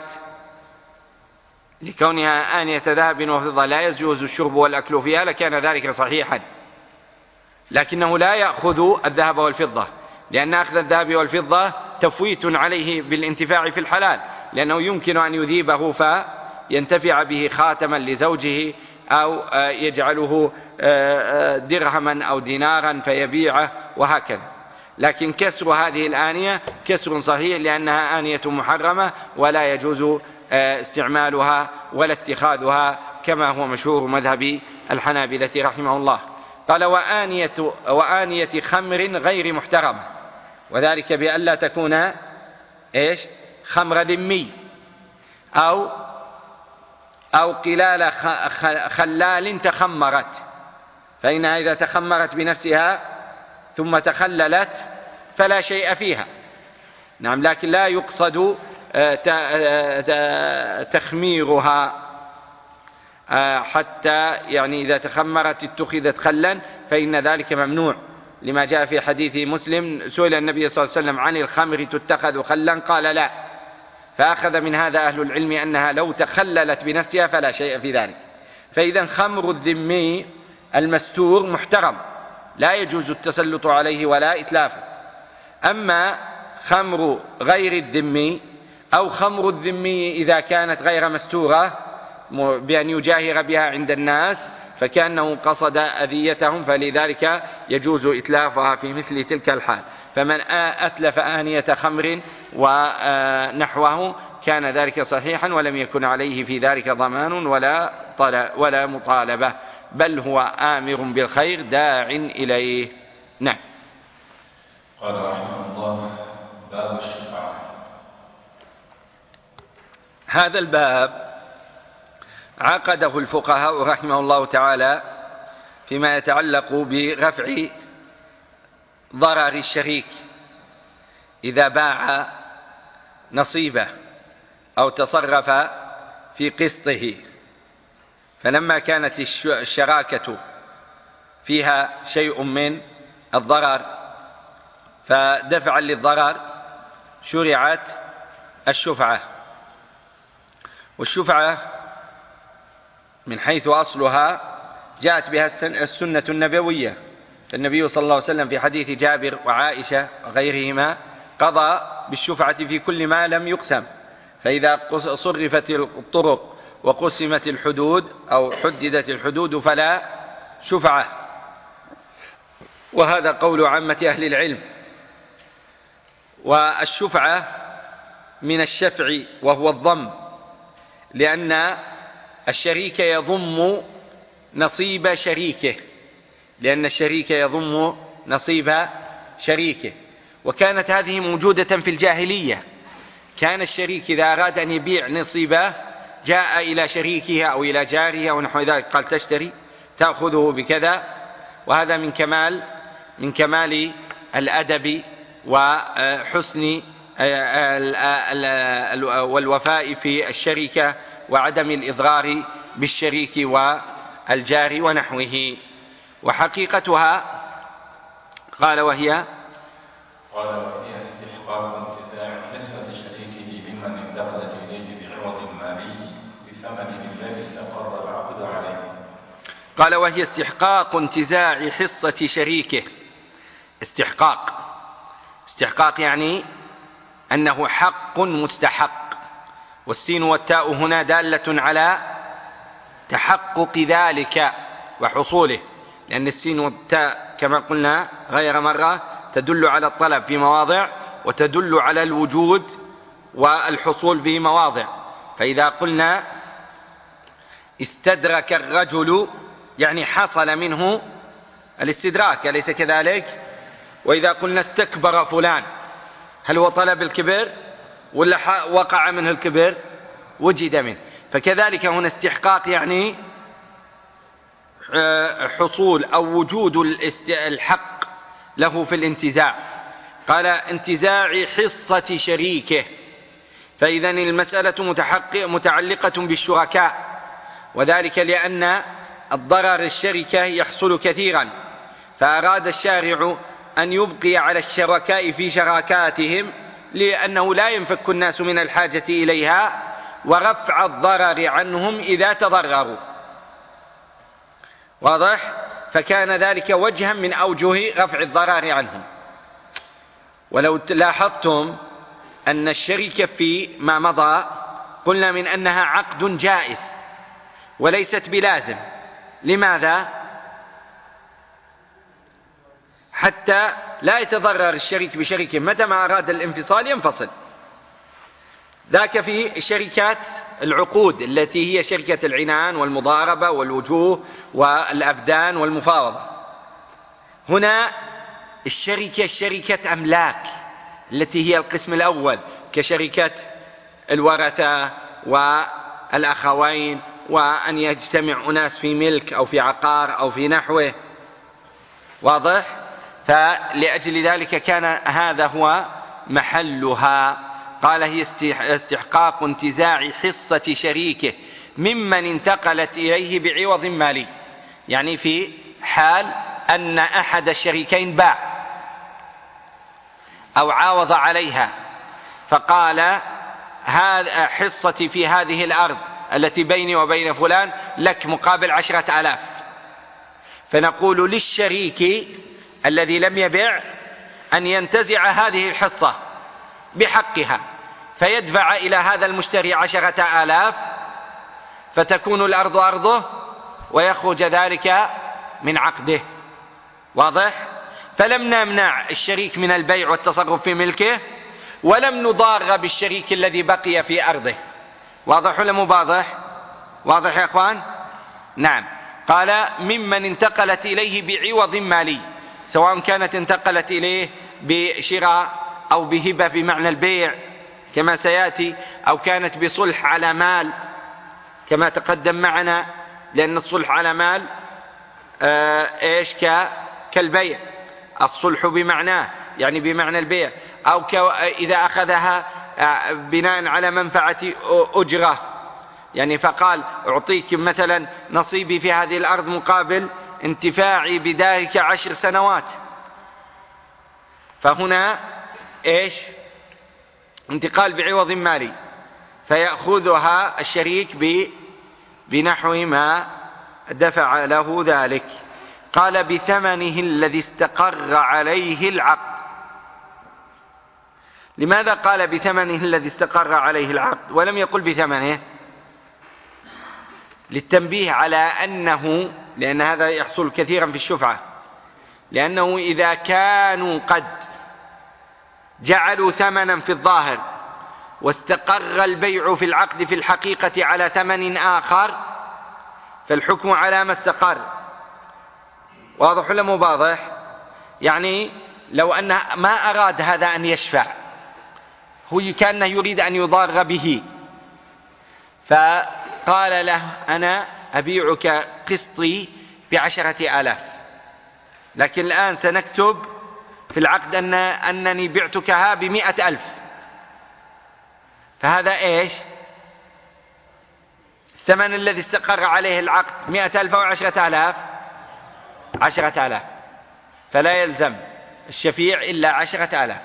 لكونها آنية ذهب وفضة لا يجوز الشرب والأكل فيها لكان ذلك صحيحا، لكنه لا يأخذ الذهب والفضة، لأن أخذ الذهب والفضة تفويت عليه بالانتفاع في الحلال، لأنه يمكن أن يذيبه فينتفع به خاتما لزوجه أو يجعله درهما أو دينارا فيبيعه وهكذا. لكن كسر هذه الآنية كسر صحيح، لأنها آنية محرمة ولا يجوز استعمالها ولا اتخاذها، كما هو مشهور مذهب الحنابلة رحمه الله. قال وآنية, وآنية خمر غير محترمة، وذلك بأن لا تكون إيش؟ خمر ذمي أو أو قلال خلال تخمرت، فإنها إذا تخمرت بنفسها ثم تخللت فلا شيء فيها. نعم، لكن لا يقصد تخميرها حتى يعني إذا تخمرت اتخذت خلا فإن ذلك ممنوع، لما جاء في حديث مسلم سئل النبي صلى الله عليه وسلم عن الخمر تتخذ خلا قال لا، فأخذ من هذا أهل العلم أنها لو تخللت بنفسها فلا شيء في ذلك. فإذا خمر الذمي المستور محترم لا يجوز التسلط عليه ولا إتلافه. أما خمر غير الذمي أو خمر الذمي إذا كانت غير مستورة بأن يجاهر بها عند الناس فكأنه قصد أذيتهم، فلذلك يجوز إتلافها في مثل تلك الحال. فمن أتلف آنية خمر ونحوه كان ذلك صحيحا ولم يكن عليه في ذلك ضمان ولا ولا مطالبة، بل هو آمر بالخير داع إليه. نعم. قال رحمه الله باب الشفاعة. هذا الباب عقده الفقهاء رحمه الله تعالى فيما يتعلق برفع ضرر الشريك إذا باع نصيبه أو تصرف في قسطه. فلما كانت الشراكة فيها شيء من الضرر فدفعا للضرر شرعت الشفعة. والشفعة من حيث أصلها جاءت بها السنة النبوية، النبي صلى الله عليه وسلم في حديث جابر وعائشة وغيرهما قضى بالشفعة في كل ما لم يقسم، فإذا صرفت الطرق وقسمت الحدود أو حددت الحدود فلا شفعة، وهذا قول عامة أهل العلم. والشفعة من الشفع وهو الضم، لأن الشريك يضم نصيب شريكه، لأن الشريك يضم نصيب شريكه. وكانت هذه موجودة في الجاهلية، كان الشريك إذا أراد أن يبيع نصيبه جاء إلى شريكه أو إلى جاره أو نحو ذلك قال تشتري تأخذه بكذا. وهذا من كمال من كمال الأدب وحسن والوفاء في الشركة وعدم الإضرار بالشريك والجار ونحوه. وحقيقتها قال وهي قال وهي استحقاق انتزاع حصة شريكه ممن انتقلت إليه بعوض مالي بثمنه الذي استقر العقد عليه. قال وهي استحقاق انتزاع حصة شريكه. استحقاق استحقاق يعني أنه حق مستحق، والسين والتاء هنا دالة على تحقق ذلك وحصوله، لأن السين والتاء كما قلنا غير مرة تدل على الطلب في مواضع وتدل على الوجود والحصول في مواضع. فإذا قلنا استدرك الرجل يعني حصل منه الاستدراك، أليس كذلك؟ وإذا قلنا استكبر فلان هل هو طلب الكبر ولا وقع منه الكبر؟ وجد منه. فكذلك هنا استحقاق يعني حصول أو وجود الحق له في الانتزاع. قال انتزاع حصة شريكه، فإذا المسألة متعلقة بالشركاء، وذلك لأن الضرر الشركة يحصل كثيرا، فأراد الشارع أن يبقي على الشركاء في شراكاتهم لأنه لا ينفك الناس من الحاجة إليها، ورفع الضرر عنهم إذا تضرروا. واضح؟ فكان ذلك وجها من أوجه رفع الضرر عنهم. ولو لاحظتم أن الشركة في ما مضى قلنا من أنها عقد جائز وليست بلازم. لماذا؟ حتى لا يتضرر الشريك بشريكه، متى ما أراد الانفصال ينفصل. ذاك في شركات العقود التي هي شركة العنان والمضاربة والوجوه والأبدان والمفاوضة. هنا الشركة شركة أملاك التي هي القسم الأول، كشركة الورثة والأخوين، وأن يجتمع أناس في ملك أو في عقار أو في نحوه. واضح؟ فلأجل ذلك كان هذا هو محلها. قال هي استحقاق انتزاع حصة شريكه ممن انتقلت إليه بعوض مالي، يعني في حال أن أحد الشريكين باع أو عاوض عليها فقال هذا حصتي في هذه الأرض التي بيني وبين فلان لك مقابل عشرة آلاف، فنقول للشريك الذي لم يبع أن ينتزع هذه الحصة بحقها، فيدفع إلى هذا المشتري عشرة آلاف، فتكون الأرض أرضه ويخرج ذلك من عقده. واضح؟ فلم نمنع الشريك من البيع والتصرف في ملكه، ولم نضار بالشريك الذي بقي في أرضه. واضح ولا مو واضح؟ واضح يا أخوان؟ نعم. قال ممن انتقلت إليه بعوض مالي، سواء كانت انتقلت إليه بشراء أو بهبة بمعنى البيع كما سيأتي، أو كانت بصلح على مال كما تقدم معنا، لأن الصلح على مال آه إيش كالبيع، الصلح بمعناه يعني بمعنى البيع، أو إذا أخذها آه بناء على منفعة أجرة، يعني فقال أعطيك مثلا نصيبي في هذه الأرض مقابل انتفاعي بذلك عشر سنوات. فهنا إيش؟ انتقال بعوض مالي، فيأخذها الشريك بنحو ما دفع له ذلك. قال بثمنه الذي استقر عليه العقد. لماذا قال بثمنه الذي استقر عليه العقد ولم يقل بثمنه؟ للتنبيه على أنه، لأن هذا يحصل كثيرا في الشفعة، لأنه إذا كانوا قد جعلوا ثمنا في الظاهر واستقر البيع في العقد في الحقيقة على ثمن آخر، فالحكم على ما استقر. واضح ولا مو واضح؟ يعني لو أن ما أراد هذا أن يشفع، هو كأنه يريد أن يضار به، فقال له أنا أبيعك قسطي بعشرة آلاف، لكن الآن سنكتب في العقد أن أنني بعتكها بمئة ألف، فهذا إيش؟ الثمن الذي استقر عليه العقد مئة ألف أو عشرة آلاف؟ عشرة آلاف، فلا يلزم الشفيع إلا عشرة آلاف.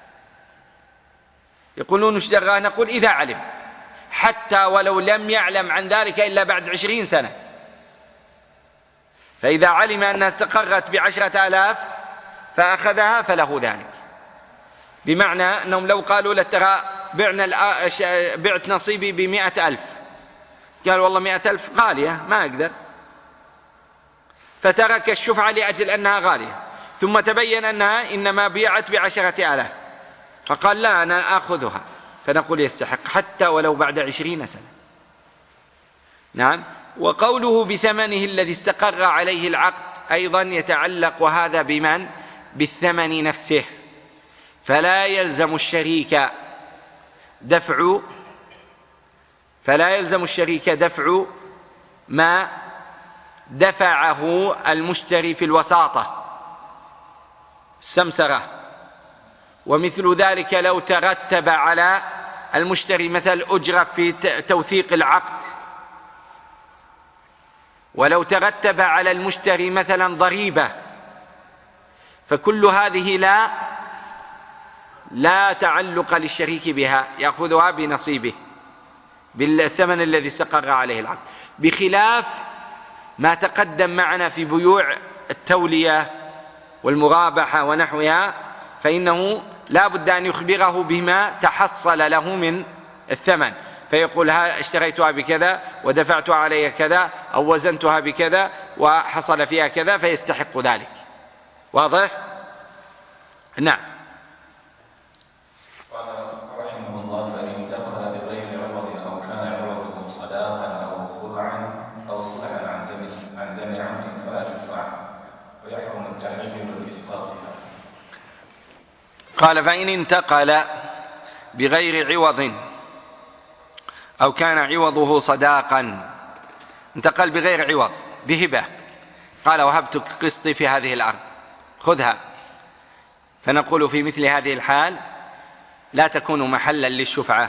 يقولون وش دراه؟ نقول إذا علم، حتى ولو لم يعلم عن ذلك إلا بعد عشرين سنة، فإذا علم أنها استقرت بعشرة آلاف فأخذها فله ذلك. بمعنى أنهم لو قالوا له ترى بعنا بعت نصيبي بمئة ألف، قال والله مئة ألف غالية ما أقدر، فترك الشفعة لأجل أنها غالية، ثم تبين أنها إنما بيعت بعشرة آلاف، فقال لا أنا أخذها، فنقول يستحق حتى ولو بعد عشرين سنة. نعم. وقوله بثمنه الذي استقر عليه العقد أيضا يتعلق وهذا بمن؟ بالثمن نفسه، فلا يلزم الشريك دفع فلا يلزم الشريك دفع ما دفعه المشتري في الوساطة السمسرة. ومثل ذلك لو ترتب على المشتري مثل أجرة في توثيق العقد، ولو ترتب على المشتري مثلا ضريبة، فكل هذه لا لا تعلق للشريك بها، يأخذها بنصيبه بالثمن الذي استقر عليه العقد، بخلاف ما تقدم معنا في بيوع التولية والمرابحة ونحوها، فإنه لا بد أن يخبره بما تحصل له من الثمن، فيقول ها اشتريتها بكذا ودفعت عليها كذا أو وزنتها بكذا وحصل فيها كذا، فيستحق ذلك. واضح؟ نعم. قال رحمه الله: فإن انتقل بغير عوض أو كان عوضه صداقا أو خلعا أو صلحا عن دم عن دم عمد فلا تدفع، ويحرم التحريم والإسقاط فيها. قال: فإن انتقل بغير عوض أو كان عوضه صداقا، انتقل بغير عوض بهبة، قال وهبتك قسطي في هذه الأرض خذها، فنقول في مثل هذه الحال لا تكون محلا للشفعة،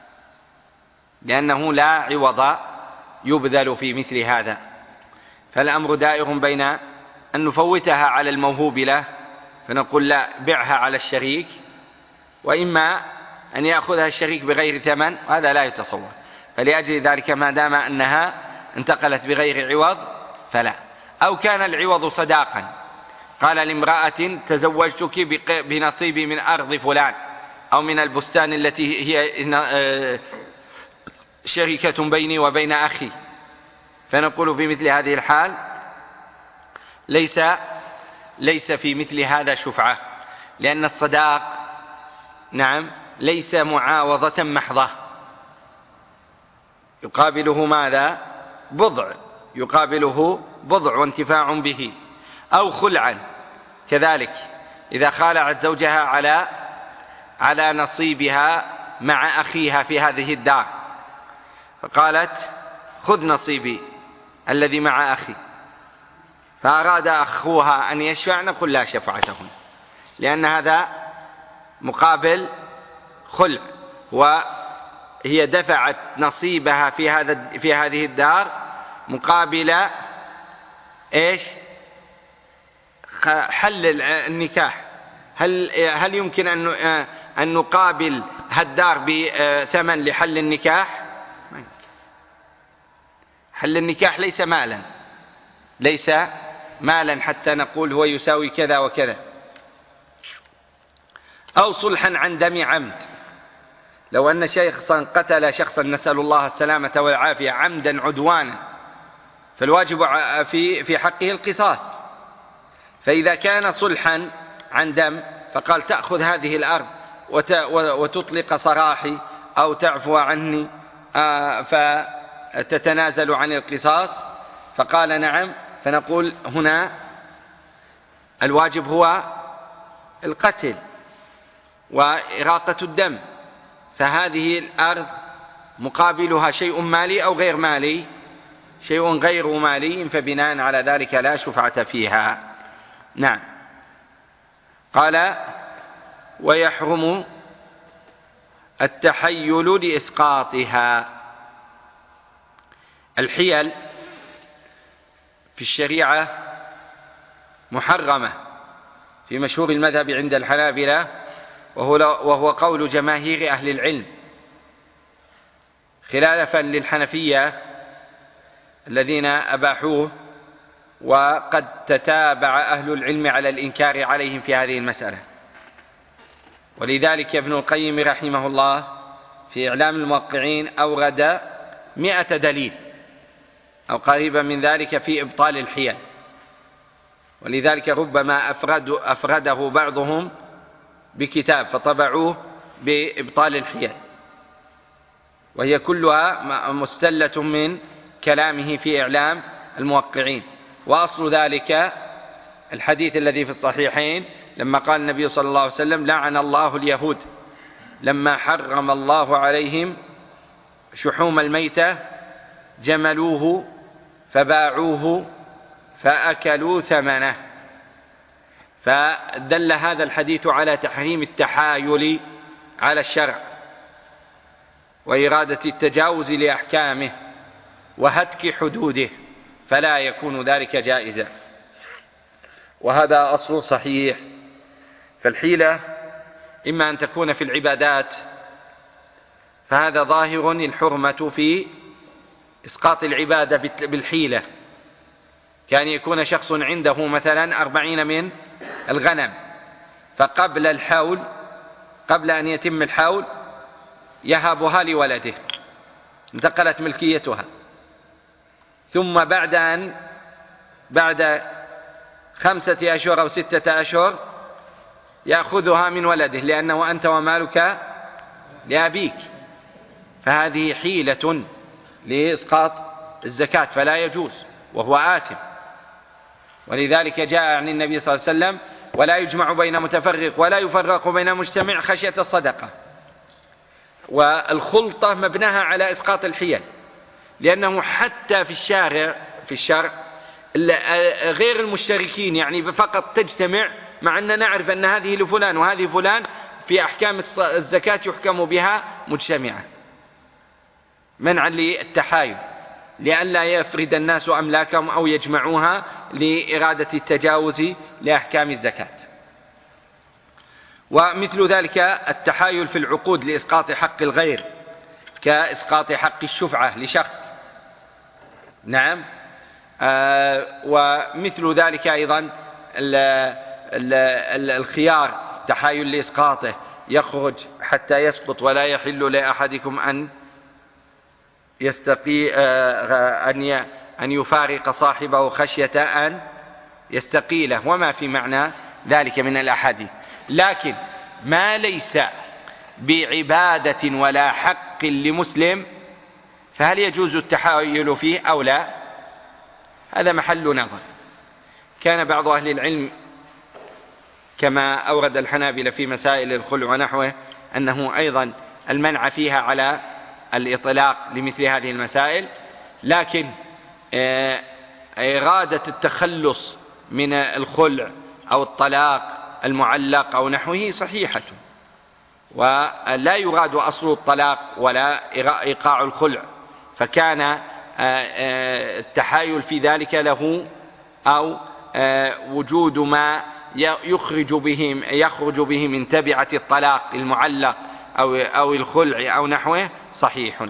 لأنه لا عوض يبذل في مثل هذا، فالأمر دائر بين أن نفوتها على الموهوب له فنقول لا بعها على الشريك، وإما أن يأخذها الشريك بغير ثمن، وهذا لا يتصور. فلأجل ذلك ما دام أنها انتقلت بغير عوض فلا. أو كان العوض صداقا، قال لامرأة تزوجتك بنصيبي من أرض فلان أو من البستان التي هي شركة بيني وبين أخي، فنقول في مثل هذه الحال ليس ليس في مثل هذا شفعة، لأن الصداق نعم ليس معاوضة محضة، يقابله ماذا؟ بضع، يقابله بضع وانتفاع به. أو خلعا كذلك، إذا خالعت زوجها على على نصيبها مع أخيها في هذه الدار، فقالت خذ نصيبي الذي مع أخي، فأراد أخوها أن يشفع، نقول لا شفعتهم، لأن هذا مقابل خلع، وهي دفعت نصيبها في هذا في هذه الدار مقابل ايش؟ حل النكاح. هل هل يمكن ان ان نقابل هالدار بثمن لحل النكاح؟ ما يمكن. حل النكاح ليس مالا، ليس مالا حتى نقول هو يساوي كذا وكذا. أو صلحا عن دم عمد، لو أن شخصا قتل شخصا نسأل الله السلامة والعافية عمدا عدوانا، فالواجب في في حقه القصاص، فإذا كان صلحا عن دم فقال تأخذ هذه الأرض وتطلق سراحي أو تعفو عني فتتنازل عن القصاص؟ فقال نعم. فنقول هنا الواجب هو القتل وإراقة الدم، فهذه الأرض مقابلها شيء مالي أو غير مالي؟ شيء غير مالي، فبناء على ذلك لا شفعة فيها. نعم. قال ويحرم التحيل لإسقاطها. الحيل في الشريعة محرمة في مشهور المذهب عند الحنابلة، وهو قول جماهير أهل العلم، خلافا للحنفية الذين أباحوه، وقد تتابع أهل العلم على الإنكار عليهم في هذه المسألة. ولذلك ابن القيم رحمه الله في إعلام الموقعين أورد مئة دليل أو قريبا من ذلك في إبطال الحيل، ولذلك ربما أفرد أفرده بعضهم بكتاب فطبعوه بإبطال الحيل، وهي كلها مستلة من كلامه في إعلام الموقعين. وأصل ذلك الحديث الذي في الصحيحين لما قال النبي صلى الله عليه وسلم لعن الله اليهود لما حرم الله عليهم شحوم الميتة جملوه فباعوه فأكلوا ثمنه. فدل هذا الحديث على تحريم التحايل على الشرع وإرادة التجاوز لأحكامه وهتك حدوده، فلا يكون ذلك جائزا، وهذا أصل صحيح. فالحيلة إما أن تكون في العبادات، فهذا ظاهر الحرمة في إسقاط العبادة بالحيلة، كان يكون شخص عنده مثلا أربعين من الغنم، فقبل الحول قبل أن يتم الحول يهبها لولده، انتقلت ملكيتها، ثم بعد أن بعد خمسة أشهر أو ستة أشهر يأخذها من ولده، لأنه أنت ومالك لأبيك، فهذه حيلة لإسقاط الزكاة فلا يجوز وهو آثم. ولذلك جاء عن النبي صلى الله عليه وسلم ولا يجمع بين متفرق ولا يفرق بين مجتمع خشية الصدقة. والخلطة مبناها على إسقاط الحيل، لأنه حتى في الشارع في الشرع غير المشتركين يعني فقط تجتمع، مع أننا نعرف أن هذه لفلان وهذه فلان، في أحكام الزكاة يحكم بها مجتمعة منعا للتحايل، لئلا يفرد الناس أملاكهم أو يجمعوها لإرادة التجاوز لأحكام الزكاة. ومثل ذلك التحايل في العقود لإسقاط حق الغير، كإسقاط حق الشفعة لشخص. نعم. آه ومثل ذلك أيضا ال ال ال الخيار تحايل لإسقاطه، يخرج حتى يسقط ولا يحل لأحدكم أن يستقي آه أن أن يفارق صاحبه خشية أن يستقيله، وما في معنى ذلك من الأحاديث. لكن ما ليس بعبادة ولا حق لمسلم فهل يجوز التحايل فيه أو لا؟ هذا محل نظر. كان بعض أهل العلم كما أورد الحنابلة في مسائل الخلع ونحوه أنه أيضا المنع فيها على الإطلاق لمثل هذه المسائل، لكن إرادة التخلص من الخلع أو الطلاق المعلق أو نحوه صحيحة، ولا يراد أصل الطلاق ولا إيقاع الخلع، فكان التحايل في ذلك له أو وجود ما يخرج به يخرج به من تبعة الطلاق المعلق أو أو الخلع أو نحوه صحيح.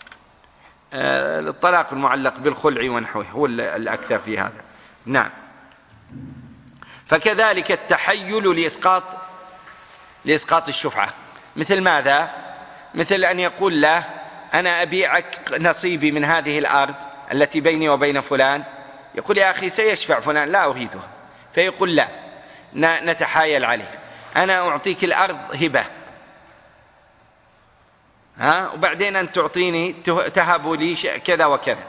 الطلاق المعلق بالخلع ونحوه هو الأكثر في هذا. نعم. فكذلك التحيل لإسقاط لإسقاط الشفعة، مثل ماذا؟ مثل أن يقول له أنا أبيعك نصيبي من هذه الأرض التي بيني وبين فلان، يقول يا أخي سيشفع فلان لا أريدها، فيقول لا نتحايل عليه، أنا أعطيك الأرض هبة ها وبعدين أن تعطيني تهب لي كذا وكذا.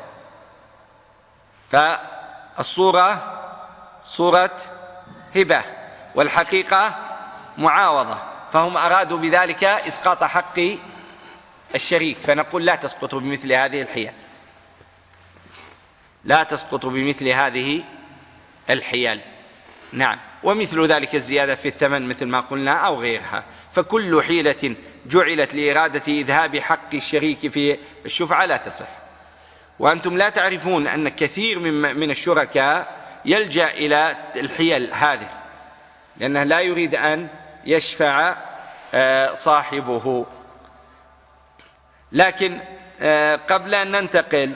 فالصورة صورة هبة والحقيقة معاوضة، فهم أرادوا بذلك إسقاط حق الشريك، فنقول لا تسقط بمثل هذه الحيل، لا تسقط بمثل هذه الحيل. نعم. ومثل ذلك الزيادة في الثمن مثل ما قلنا أو غيرها. فكل حيلة جعلت لإرادة إذهاب حق الشريك في الشفعة لا تصح. وأنتم لا تعرفون أن كثير من الشركاء يلجأ إلى الحيل هذه لأنه لا يريد أن يشفع صاحبه. لكن قبل أن ننتقل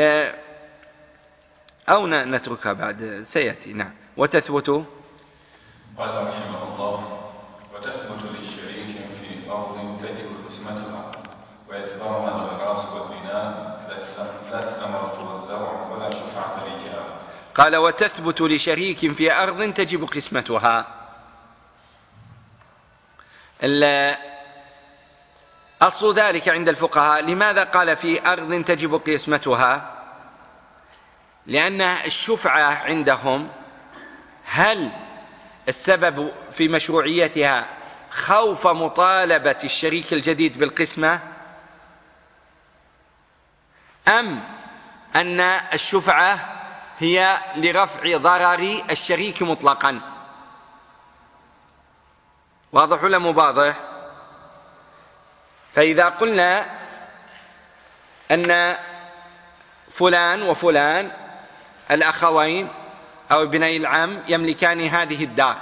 أو نتركها بعد سيأتي. نعم. وتثبت قال رحمه الله: وتثبت للشريك في أرض تجب قسمتها ويتبرم الغراس والبناء لا الثمرة والزرع ولا شفعة لجهة. قال: وتثبت لشريك في أرض تجب قسمتها. أصل ذلك عند الفقهاء. لماذا قال في أرض تجب قسمتها؟ لأن الشفعة عندهم هل السبب في مشروعيتها خوف مطالبة الشريك الجديد بالقسمة، أم أن الشفعة هي لرفع ضرر الشريك مطلقا؟ واضح ولا مو واضح؟ فإذا قلنا أن فلان وفلان الأخوين أو ابني العم يملكان هذه الدار،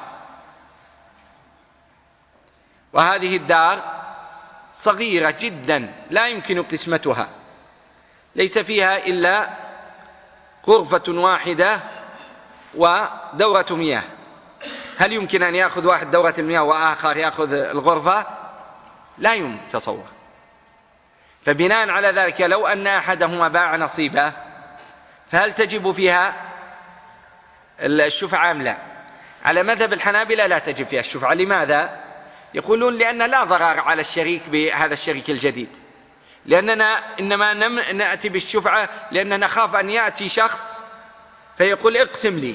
وهذه الدار صغيرة جدا لا يمكن قسمتها، ليس فيها إلا غرفة واحدة ودورة مياه. هل يمكن أن يأخذ واحد دورة المياه وآخر يأخذ الغرفة؟ لا يمكن تصور. فبناء على ذلك لو أن أحدهما باع نصيبه فهل تجب فيها الشفعة أم لا؟ على مذهب الحنابلة لا تجب فيها الشفعة. لماذا؟ يقولون لأن لا ضرر على الشريك بهذا الشريك الجديد، لأننا إنما نأتي بالشفعة لأننا نخاف أن يأتي شخص فيقول اقسم لي،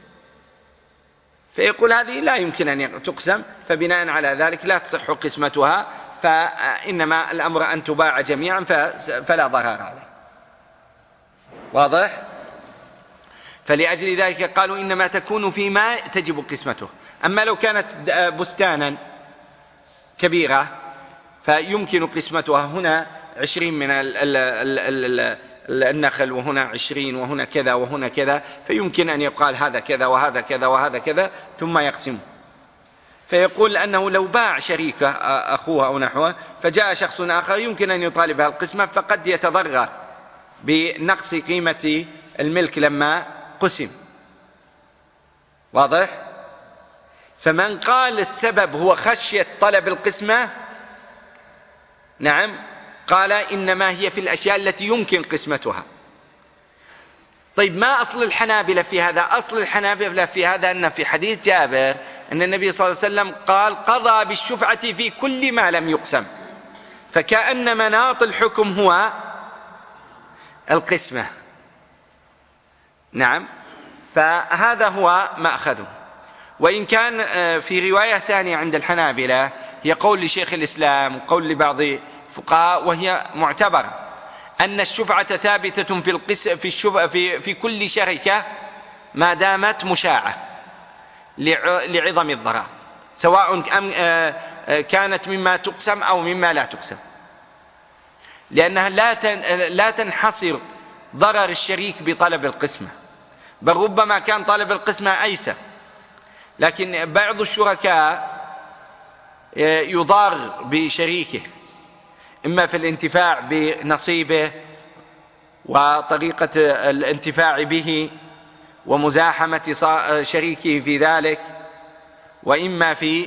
فيقول هذه لا يمكن أن تقسم، فبناء على ذلك لا تصح قسمتها، فإنما الأمر أن تباع جميعا فلا ضرر عليه. واضح؟ فلأجل ذلك قالوا إنما تكون فيما تجب قسمته. أما لو كانت بستانا كبيرة فيمكن قسمتها، هنا عشرين من النخل وهنا عشرين وهنا كذا وهنا كذا، فيمكن أن يقال هذا كذا وهذا كذا وهذا كذا ثم يقسم. فيقول أنه لو باع شريكه أخوه أو نحوه فجاء شخص آخر يمكن أن يطالب القسمة، فقد يتضرر بنقص قيمة الملك لما قسم. واضح؟ فمن قال السبب هو خشية طلب القسمة، نعم، قال إنما هي في الأشياء التي يمكن قسمتها. طيب ما أصل الحنابلة في هذا؟ أصل الحنابلة في هذا أن في حديث جابر أن النبي صلى الله عليه وسلم قال قضى بالشفعة في كل ما لم يقسم، فكأن مناط الحكم هو القسمة. نعم، فهذا هو ما أخذه. وإن كان في رواية ثانية عند الحنابلة هي قول لشيخ الإسلام وقول لبعض الفقهاء وهي معتبرة، أن الشفعة ثابتة في القسم في الشفعة في في كل شركة ما دامت مشاعة لعظم الضرر، سواء كانت مما تقسم أو مما لا تقسم، لأنها لا لا تنحصر ضرر الشريك بطلب القسمة، بل ربما كان طلب القسمة أيسر، لكن بعض الشركاء يضار بشريكه إما في الانتفاع بنصيبه وطريقة الانتفاع به ومزاحمة شريكه في ذلك، وإما في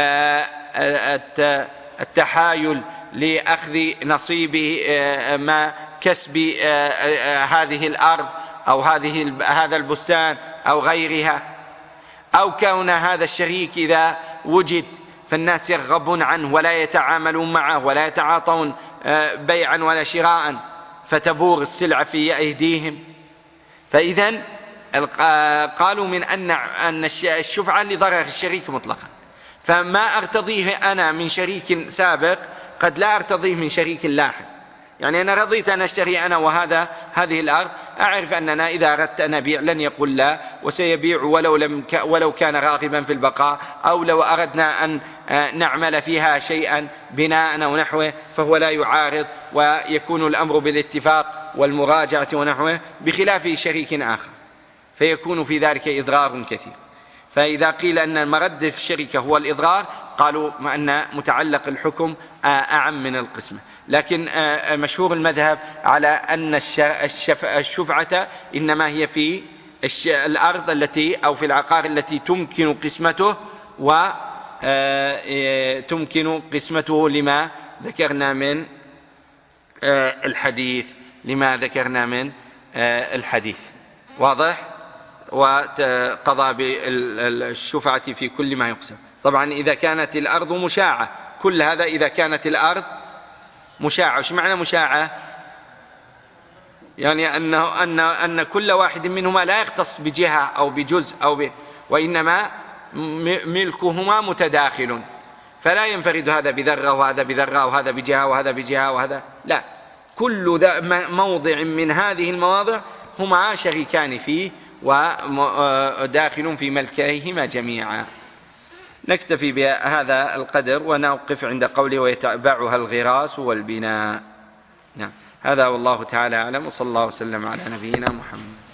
التحايل لأخذ نصيبه ما كسب هذه الأرض أو هذه هذا البستان أو غيرها، أو كون هذا الشريك إذا وجد فالناس يرغبون عنه ولا يتعاملون معه ولا يتعاطون بيعا ولا شراء فتبور السلعة في أيديهم. فإذا قالوا من أن أن الشفعة لضرر الشريك مطلقا، فما أرتضيه أنا من شريك سابق قد لا أرتضيه من شريك لاحق. يعني أنا رضيت أن أشتري أنا وهذا هذه الأرض، أعرف أننا إذا أردت أن أبيع لن يقول لا، وسيبيع ولو لم ك ولو كان راغبا في البقاء، أو لو أردنا أن نعمل فيها شيئا بناء أو نحوه فهو لا يعارض، ويكون الأمر بالاتفاق والمراجعة ونحوه، بخلاف شريك آخر فيكون في ذلك إضرار كثير. فإذا قيل أن مرد الشركة هو الإضرار قالوا مع أن متعلق الحكم أعم من القسمة. لكن مشهور المذهب على أن الشفعة إنما هي في الأرض التي أو في العقار التي تمكن قسمته، وتمكن قسمته لما ذكرنا من الحديث لما ذكرنا من الحديث واضح؟ وقضى بالشفعة في كل ما يقسم. طبعا إذا كانت الأرض مشاعة، كل هذا إذا كانت الأرض مشاعة. وش معنى مشاعة؟ يعني أنه أن أن كل واحد منهما لا يختص بجهة أو بجزء أو ب... وإنما ملكهما متداخل، فلا ينفرد هذا بذرة وهذا بذرة وهذا بجهة وهذا بجهة وهذا لا، كل موضع من هذه المواضع هما شريكان فيه وداخل في ملكيهما جميعا. نكتفي بهذا القدر ونوقف عند قوله ويتبعها الغراس والبناء. نعم، هذا والله تعالى أعلم، وصلى الله وسلم على نبينا محمد.